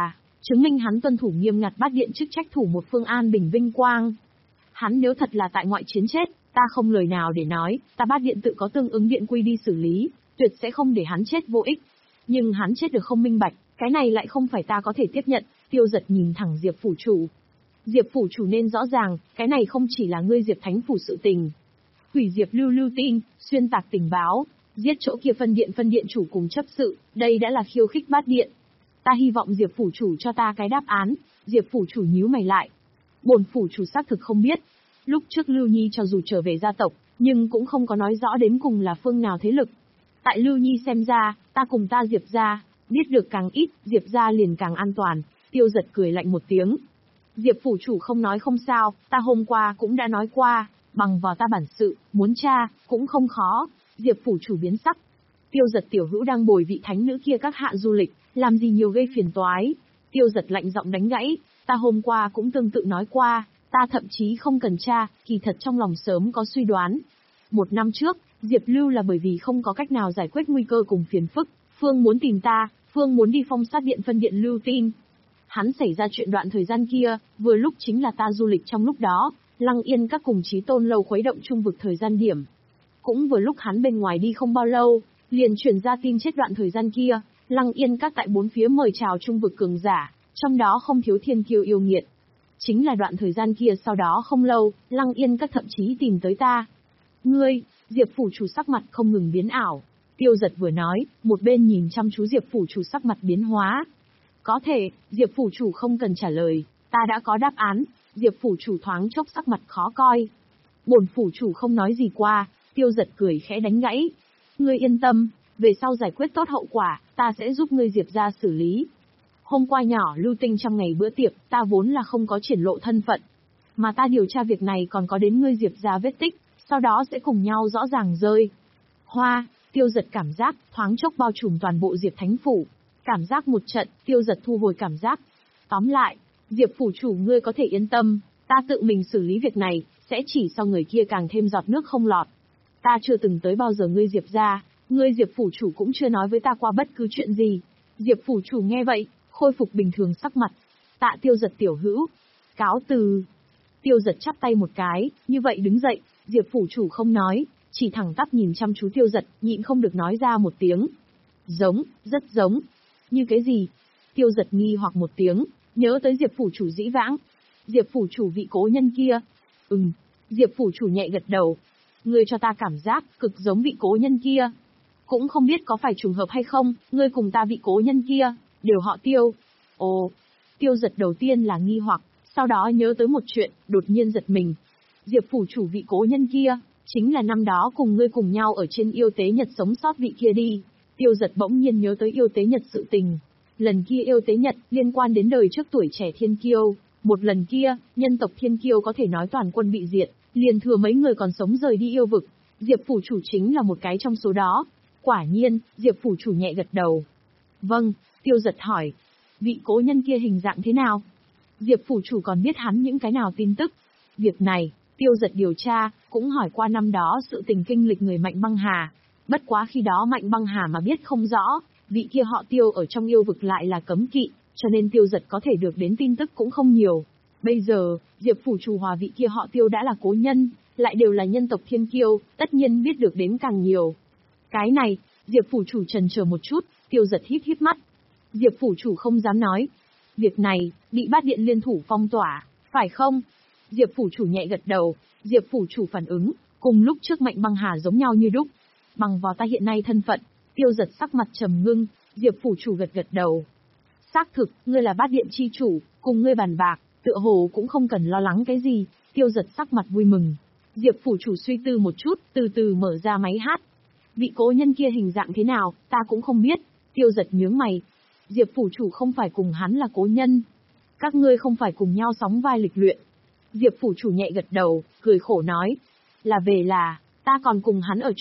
Speaker 1: chứng minh hắn tuân thủ nghiêm ngặt bát điện chức trách thủ một phương an bình vinh quang. Hắn nếu thật là tại ngoại chiến chết, ta không lời nào để nói, ta bát điện tự có tương ứng điện quy đi xử lý, tuyệt sẽ không để hắn chết vô ích. Nhưng hắn chết được không minh bạch, cái này lại không phải ta có thể tiếp nhận. Tiêu Giật nhìn thẳng Diệp phủ chủ. Diệp phủ chủ nên rõ ràng, cái này không chỉ là ngươi Diệp Thánh phủ sự tình. Hủy Diệp lưu lưu tin, xuyên tạc tình báo, giết chỗ kia phân điện phân điện chủ cùng chấp sự, đây đã là khiêu khích bát điện. Ta hy vọng Diệp phủ chủ cho ta cái đáp án. Diệp phủ chủ nhíu mày lại. Bổn phủ chủ xác thực không biết. Lúc trước Lưu Nhi cho dù trở về gia tộc, nhưng cũng không có nói rõ đến cùng là phương nào thế lực. Tại Lưu Nhi xem ra, ta cùng ta Diệp gia, biết được càng ít, Diệp gia liền càng an toàn. Tiêu Giật cười lạnh một tiếng. Diệp phủ chủ không nói không sao, ta hôm qua cũng đã nói qua, bằng vào ta bản sự, muốn tra, cũng không khó. Diệp phủ chủ biến sắc. Tiêu Giật tiểu hữu đang bồi vị thánh nữ kia các hạ du lịch, làm gì nhiều gây phiền toái. Tiêu Giật lạnh giọng đánh gãy, ta hôm qua cũng tương tự nói qua, ta thậm chí không cần tra, kỳ thật trong lòng sớm có suy đoán. Một năm trước, Diệp Lưu là bởi vì không có cách nào giải quyết nguy cơ cùng phiền phức, Phương muốn tìm ta, Phương muốn đi phong sát điện phân điện lưu tin. Hắn xảy ra chuyện đoạn thời gian kia, vừa lúc chính là ta du lịch trong lúc đó, Lăng Yên các cùng Chí Tôn lâu khuấy động trung vực thời gian điểm. Cũng vừa lúc hắn bên ngoài đi không bao lâu, liền truyền ra tin chết đoạn thời gian kia, Lăng Yên các tại bốn phía mời chào trung vực cường giả, trong đó không thiếu thiên kiêu yêu nghiệt. Chính là đoạn thời gian kia sau đó không lâu, Lăng Yên các thậm chí tìm tới ta. Ngươi, Diệp phủ chủ sắc mặt không ngừng biến ảo. Tiêu Giật vừa nói, một bên nhìn chăm chú Diệp phủ chủ sắc mặt biến hóa. Có thể, Diệp phủ chủ không cần trả lời, ta đã có đáp án. Diệp phủ chủ thoáng chốc sắc mặt khó coi. Bổn phủ chủ không nói gì qua. Tiêu Giật cười khẽ đánh gãy. Ngươi yên tâm, về sau giải quyết tốt hậu quả, ta sẽ giúp ngươi Diệp gia xử lý. Hôm qua nhỏ lưu tinh trong ngày bữa tiệc, ta vốn là không có triển lộ thân phận. Mà ta điều tra việc này còn có đến ngươi Diệp gia vết tích, sau đó sẽ cùng nhau rõ ràng rơi. Hoa, Tiêu Giật cảm giác, thoáng chốc bao trùm toàn bộ Diệp Thánh phủ. Cảm giác một trận, Tiêu Giật thu hồi cảm giác. Tóm lại, Diệp phủ chủ ngươi có thể yên tâm, ta tự mình xử lý việc này, sẽ chỉ sau người kia càng thêm giọt nước không lọt. Ta chưa từng tới bao giờ ngươi Diệp gia, ngươi Diệp phủ chủ cũng chưa nói với ta qua bất cứ chuyện gì. Diệp phủ chủ nghe vậy, khôi phục bình thường sắc mặt. Tạ Tiêu Giật tiểu hữu. Cáo từ. Tiêu Giật chắp tay một cái, như vậy đứng dậy, Diệp phủ chủ không nói, chỉ thẳng tắp nhìn chăm chú Tiêu Giật, nhịn không được nói ra một tiếng. Giống, rất giống. Như cái gì? Tiêu Giật nghi hoặc một tiếng, nhớ tới Diệp phủ chủ dĩ vãng. Diệp phủ chủ vị cố nhân kia. Ừm, Diệp phủ chủ nhẹ gật đầu. Ngươi cho ta cảm giác, cực giống vị cố nhân kia. Cũng không biết có phải trùng hợp hay không, ngươi cùng ta vị cố nhân kia, đều họ Tiêu. Ồ, Tiêu Giật đầu tiên là nghi hoặc, sau đó nhớ tới một chuyện, đột nhiên giật mình. Diệp phủ chủ vị cố nhân kia, chính là năm đó cùng ngươi cùng nhau ở trên yêu tế nhật sống sót vị kia đi. Tiêu Giật bỗng nhiên nhớ tới yêu tế nhật sự tình. Lần kia yêu tế nhật liên quan đến đời trước tuổi trẻ thiên kiêu. Một lần kia, nhân tộc thiên kiêu có thể nói toàn quân bị diệt, liền thừa mấy người còn sống rời đi yêu vực. Diệp phủ chủ chính là một cái trong số đó. Quả nhiên, Diệp phủ chủ nhẹ gật đầu. Vâng, Tiêu Giật hỏi. Vị cố nhân kia hình dạng thế nào? Diệp phủ chủ còn biết hắn những cái nào tin tức? Việc này, Tiêu Giật điều tra, cũng hỏi qua năm đó sự tình kinh lịch người Mạnh Băng Hà. Bất quá khi đó Mạnh Băng Hà mà biết không rõ, vị kia họ Tiêu ở trong yêu vực lại là cấm kỵ, cho nên Tiêu Giật có thể được đến tin tức cũng không nhiều. Bây giờ, Diệp phủ chủ hòa vị kia họ Tiêu đã là cố nhân, lại đều là nhân tộc thiên kiêu, tất nhiên biết được đến càng nhiều. Cái này, Diệp phủ chủ trần chờ một chút, Tiêu Giật híp híp mắt. Diệp phủ chủ không dám nói. Việc này, bị bát điện liên thủ phong tỏa, phải không? Diệp phủ chủ nhẹ gật đầu, Diệp phủ chủ phản ứng, cùng lúc trước Mạnh Băng Hà giống nhau như đúc. Bằng vào ta hiện nay thân phận, Tiêu Giật sắc mặt trầm ngưng, Diệp phủ chủ gật gật đầu. Xác thực, ngươi là bát điện chi chủ, cùng ngươi bàn bạc, tựa hồ cũng không cần lo lắng cái gì. Tiêu Giật sắc mặt vui mừng. Diệp phủ chủ suy tư một chút, từ từ mở ra máy hát. Vị cố nhân kia hình dạng thế nào, ta cũng không biết. Tiêu Giật nhướng mày. Diệp phủ chủ không phải cùng hắn là cố nhân. Các ngươi không phải cùng nhau sóng vai lịch luyện. Diệp phủ chủ nhẹ gật đầu, cười khổ nói. Là về là, ta còn cùng hắn ở